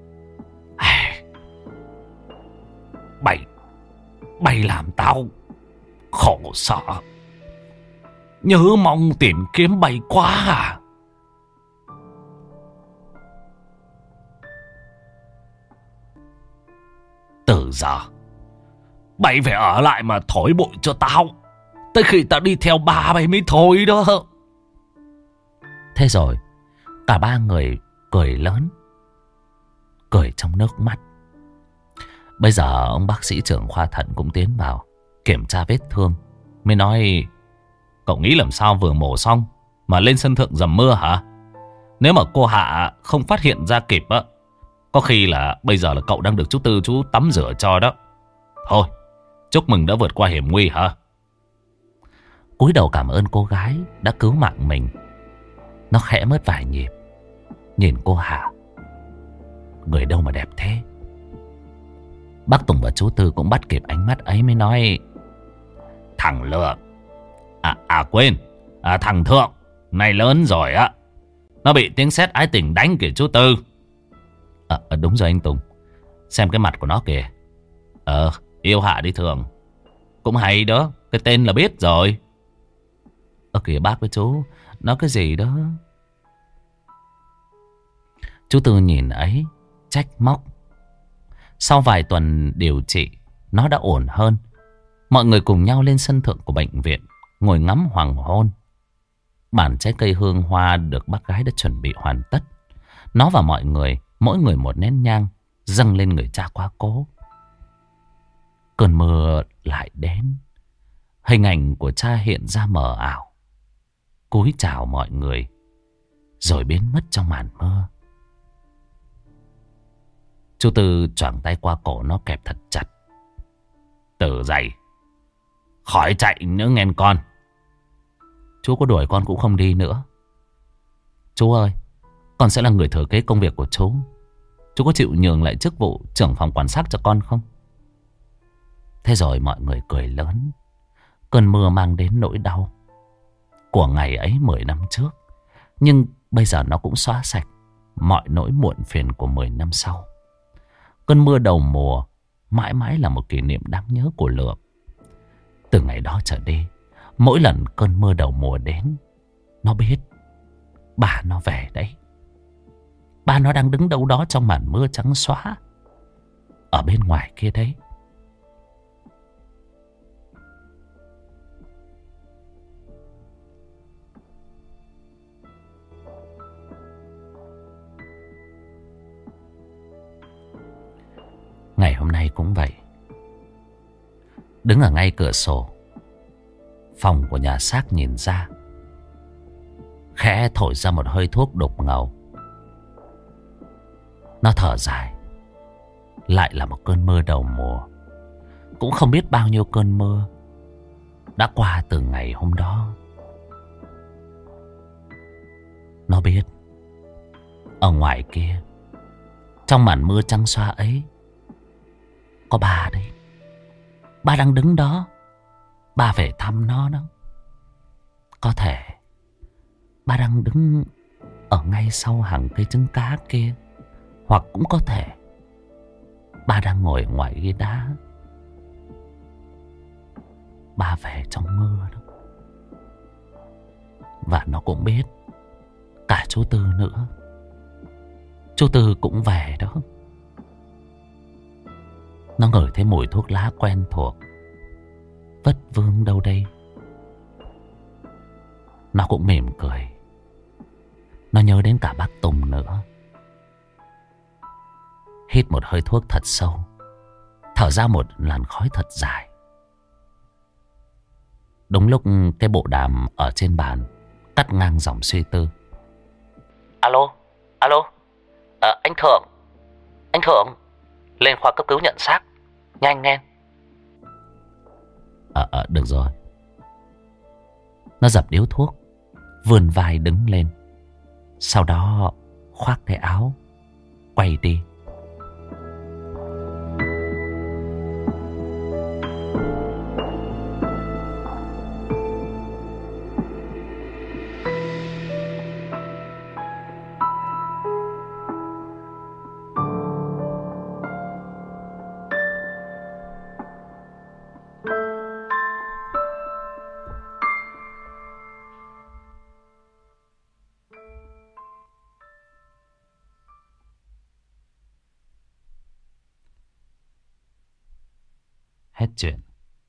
A: Bậy làm tao khổ sở. Nhớ mong tìm kiếm bậy quá à. Từ giờ bậy phải ở lại mà thổi bụi cho tao. Tới khi tao đi theo ba mày mới thôi đó. Thế rồi cả ba người cười lớn, cười trong nước mắt. Bây giờ ông bác sĩ trưởng khoa thận cũng tiến vào kiểm tra vết thương. Mới nói: cậu nghĩ làm sao vừa mổ xong mà lên sân thượng dầm mưa hả? Nếu mà cô Hạ không phát hiện ra kịp á, có khi là bây giờ là cậu đang được chú Tư chú tắm rửa cho đó. Thôi, chúc mừng đã vượt qua hiểm nguy hả? Cúi đầu cảm ơn cô gái đã cứu mạng mình. Nó khẽ mất vài nhịp, nhìn cô Hạ. Người đâu mà đẹp thế. Bác Tùng và chú Tư cũng bắt kịp ánh mắt ấy mới nói: thằng Lượng, quên, thằng Thượng này lớn rồi á, nó bị tiếng sét ái tình đánh kìa chú Tư. Đúng rồi anh Tùng, xem cái mặt của nó kìa. Yêu Hạ đi Thường, cũng hay đó, cái tên là biết rồi. Kìa bác với chú, nó cái gì đó. Chú Tư nhìn ấy, trách móc. Sau vài tuần điều trị, nó đã ổn hơn. Mọi người cùng nhau lên sân thượng của bệnh viện, ngồi ngắm hoàng hôn. Bàn trái cây hương hoa được bác gái đã chuẩn bị hoàn tất. Nó và mọi người, mỗi người một nén nhang, dâng lên người cha quá cố. Cơn mưa lại đến. Hình ảnh của cha hiện ra mờ ảo, cúi chào mọi người, rồi biến mất trong màn mưa. Chú Tư choàng tay qua cổ nó kẹp thật chặt. Từ dậy, khỏi chạy nữa nghe con. Chú có đuổi con cũng không đi nữa. Chú ơi, con sẽ là người thừa kế công việc của chú. Chú có chịu nhường lại chức vụ trưởng phòng quan sát cho con không? Thế rồi mọi người cười lớn. Cơn mưa mang đến nỗi đau của ngày ấy 10 năm trước. Nhưng bây giờ nó cũng xóa sạch mọi nỗi muộn phiền của 10 năm sau. Cơn mưa đầu mùa mãi mãi là một kỷ niệm đáng nhớ của Lượng. Từ ngày đó trở đi, mỗi lần cơn mưa đầu mùa đến, nó biết ba nó về đấy. Ba nó đang đứng đâu đó trong màn mưa trắng xóa ở bên ngoài kia đấy. Ngày hôm nay cũng vậy. Đứng ở ngay cửa sổ phòng của nhà xác nhìn ra, khẽ thổi ra một hơi thuốc đục ngầu. Nó thở dài. Lại là một cơn mưa đầu mùa. Cũng không biết bao nhiêu cơn mưa đã qua từ ngày hôm đó. Nó biết ở ngoài kia, trong màn mưa trắng xóa ấy, có ba đấy. Ba đang đứng đó. Ba về thăm nó đó. Có thể ba đang đứng ở ngay sau hàng cây trứng cá kia. Hoặc cũng có thể ba đang ngồi ngoài ghế đá. Ba về trong mưa đó. Và nó cũng biết cả chú Tư nữa. Chú Tư cũng về đó. Nó ngửi thấy mùi thuốc lá quen thuộc. Vất Vương đâu đây? Nó cũng mỉm cười. Nó nhớ đến cả bác Tùng nữa. Hít một hơi thuốc thật sâu, thở ra một làn khói thật dài. Đúng lúc cái bộ đàm ở trên bàn cắt ngang dòng suy tư. Alo, alo, anh Thượng, anh Thượng, lên khoa cấp cứu nhận xác, nhanh nghe. Được rồi. Nó dập điếu thuốc, vươn vai đứng lên. Sau đó khoác cái áo, quay đi. Hết chuyện.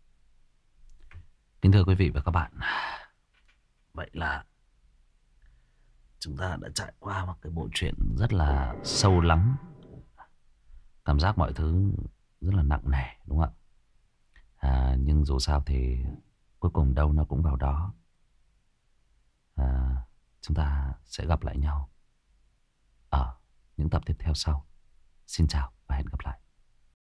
A: Kính thưa quý vị và các bạn, vậy là chúng ta đã trải qua một cái bộ truyện rất là sâu lắng. Cảm giác mọi thứ rất là nặng nề, đúng không ạ? Nhưng dù sao thì cuối cùng đâu nó cũng vào đó. à, Chúng ta sẽ gặp lại nhau ở những tập tiếp theo sau. Xin chào.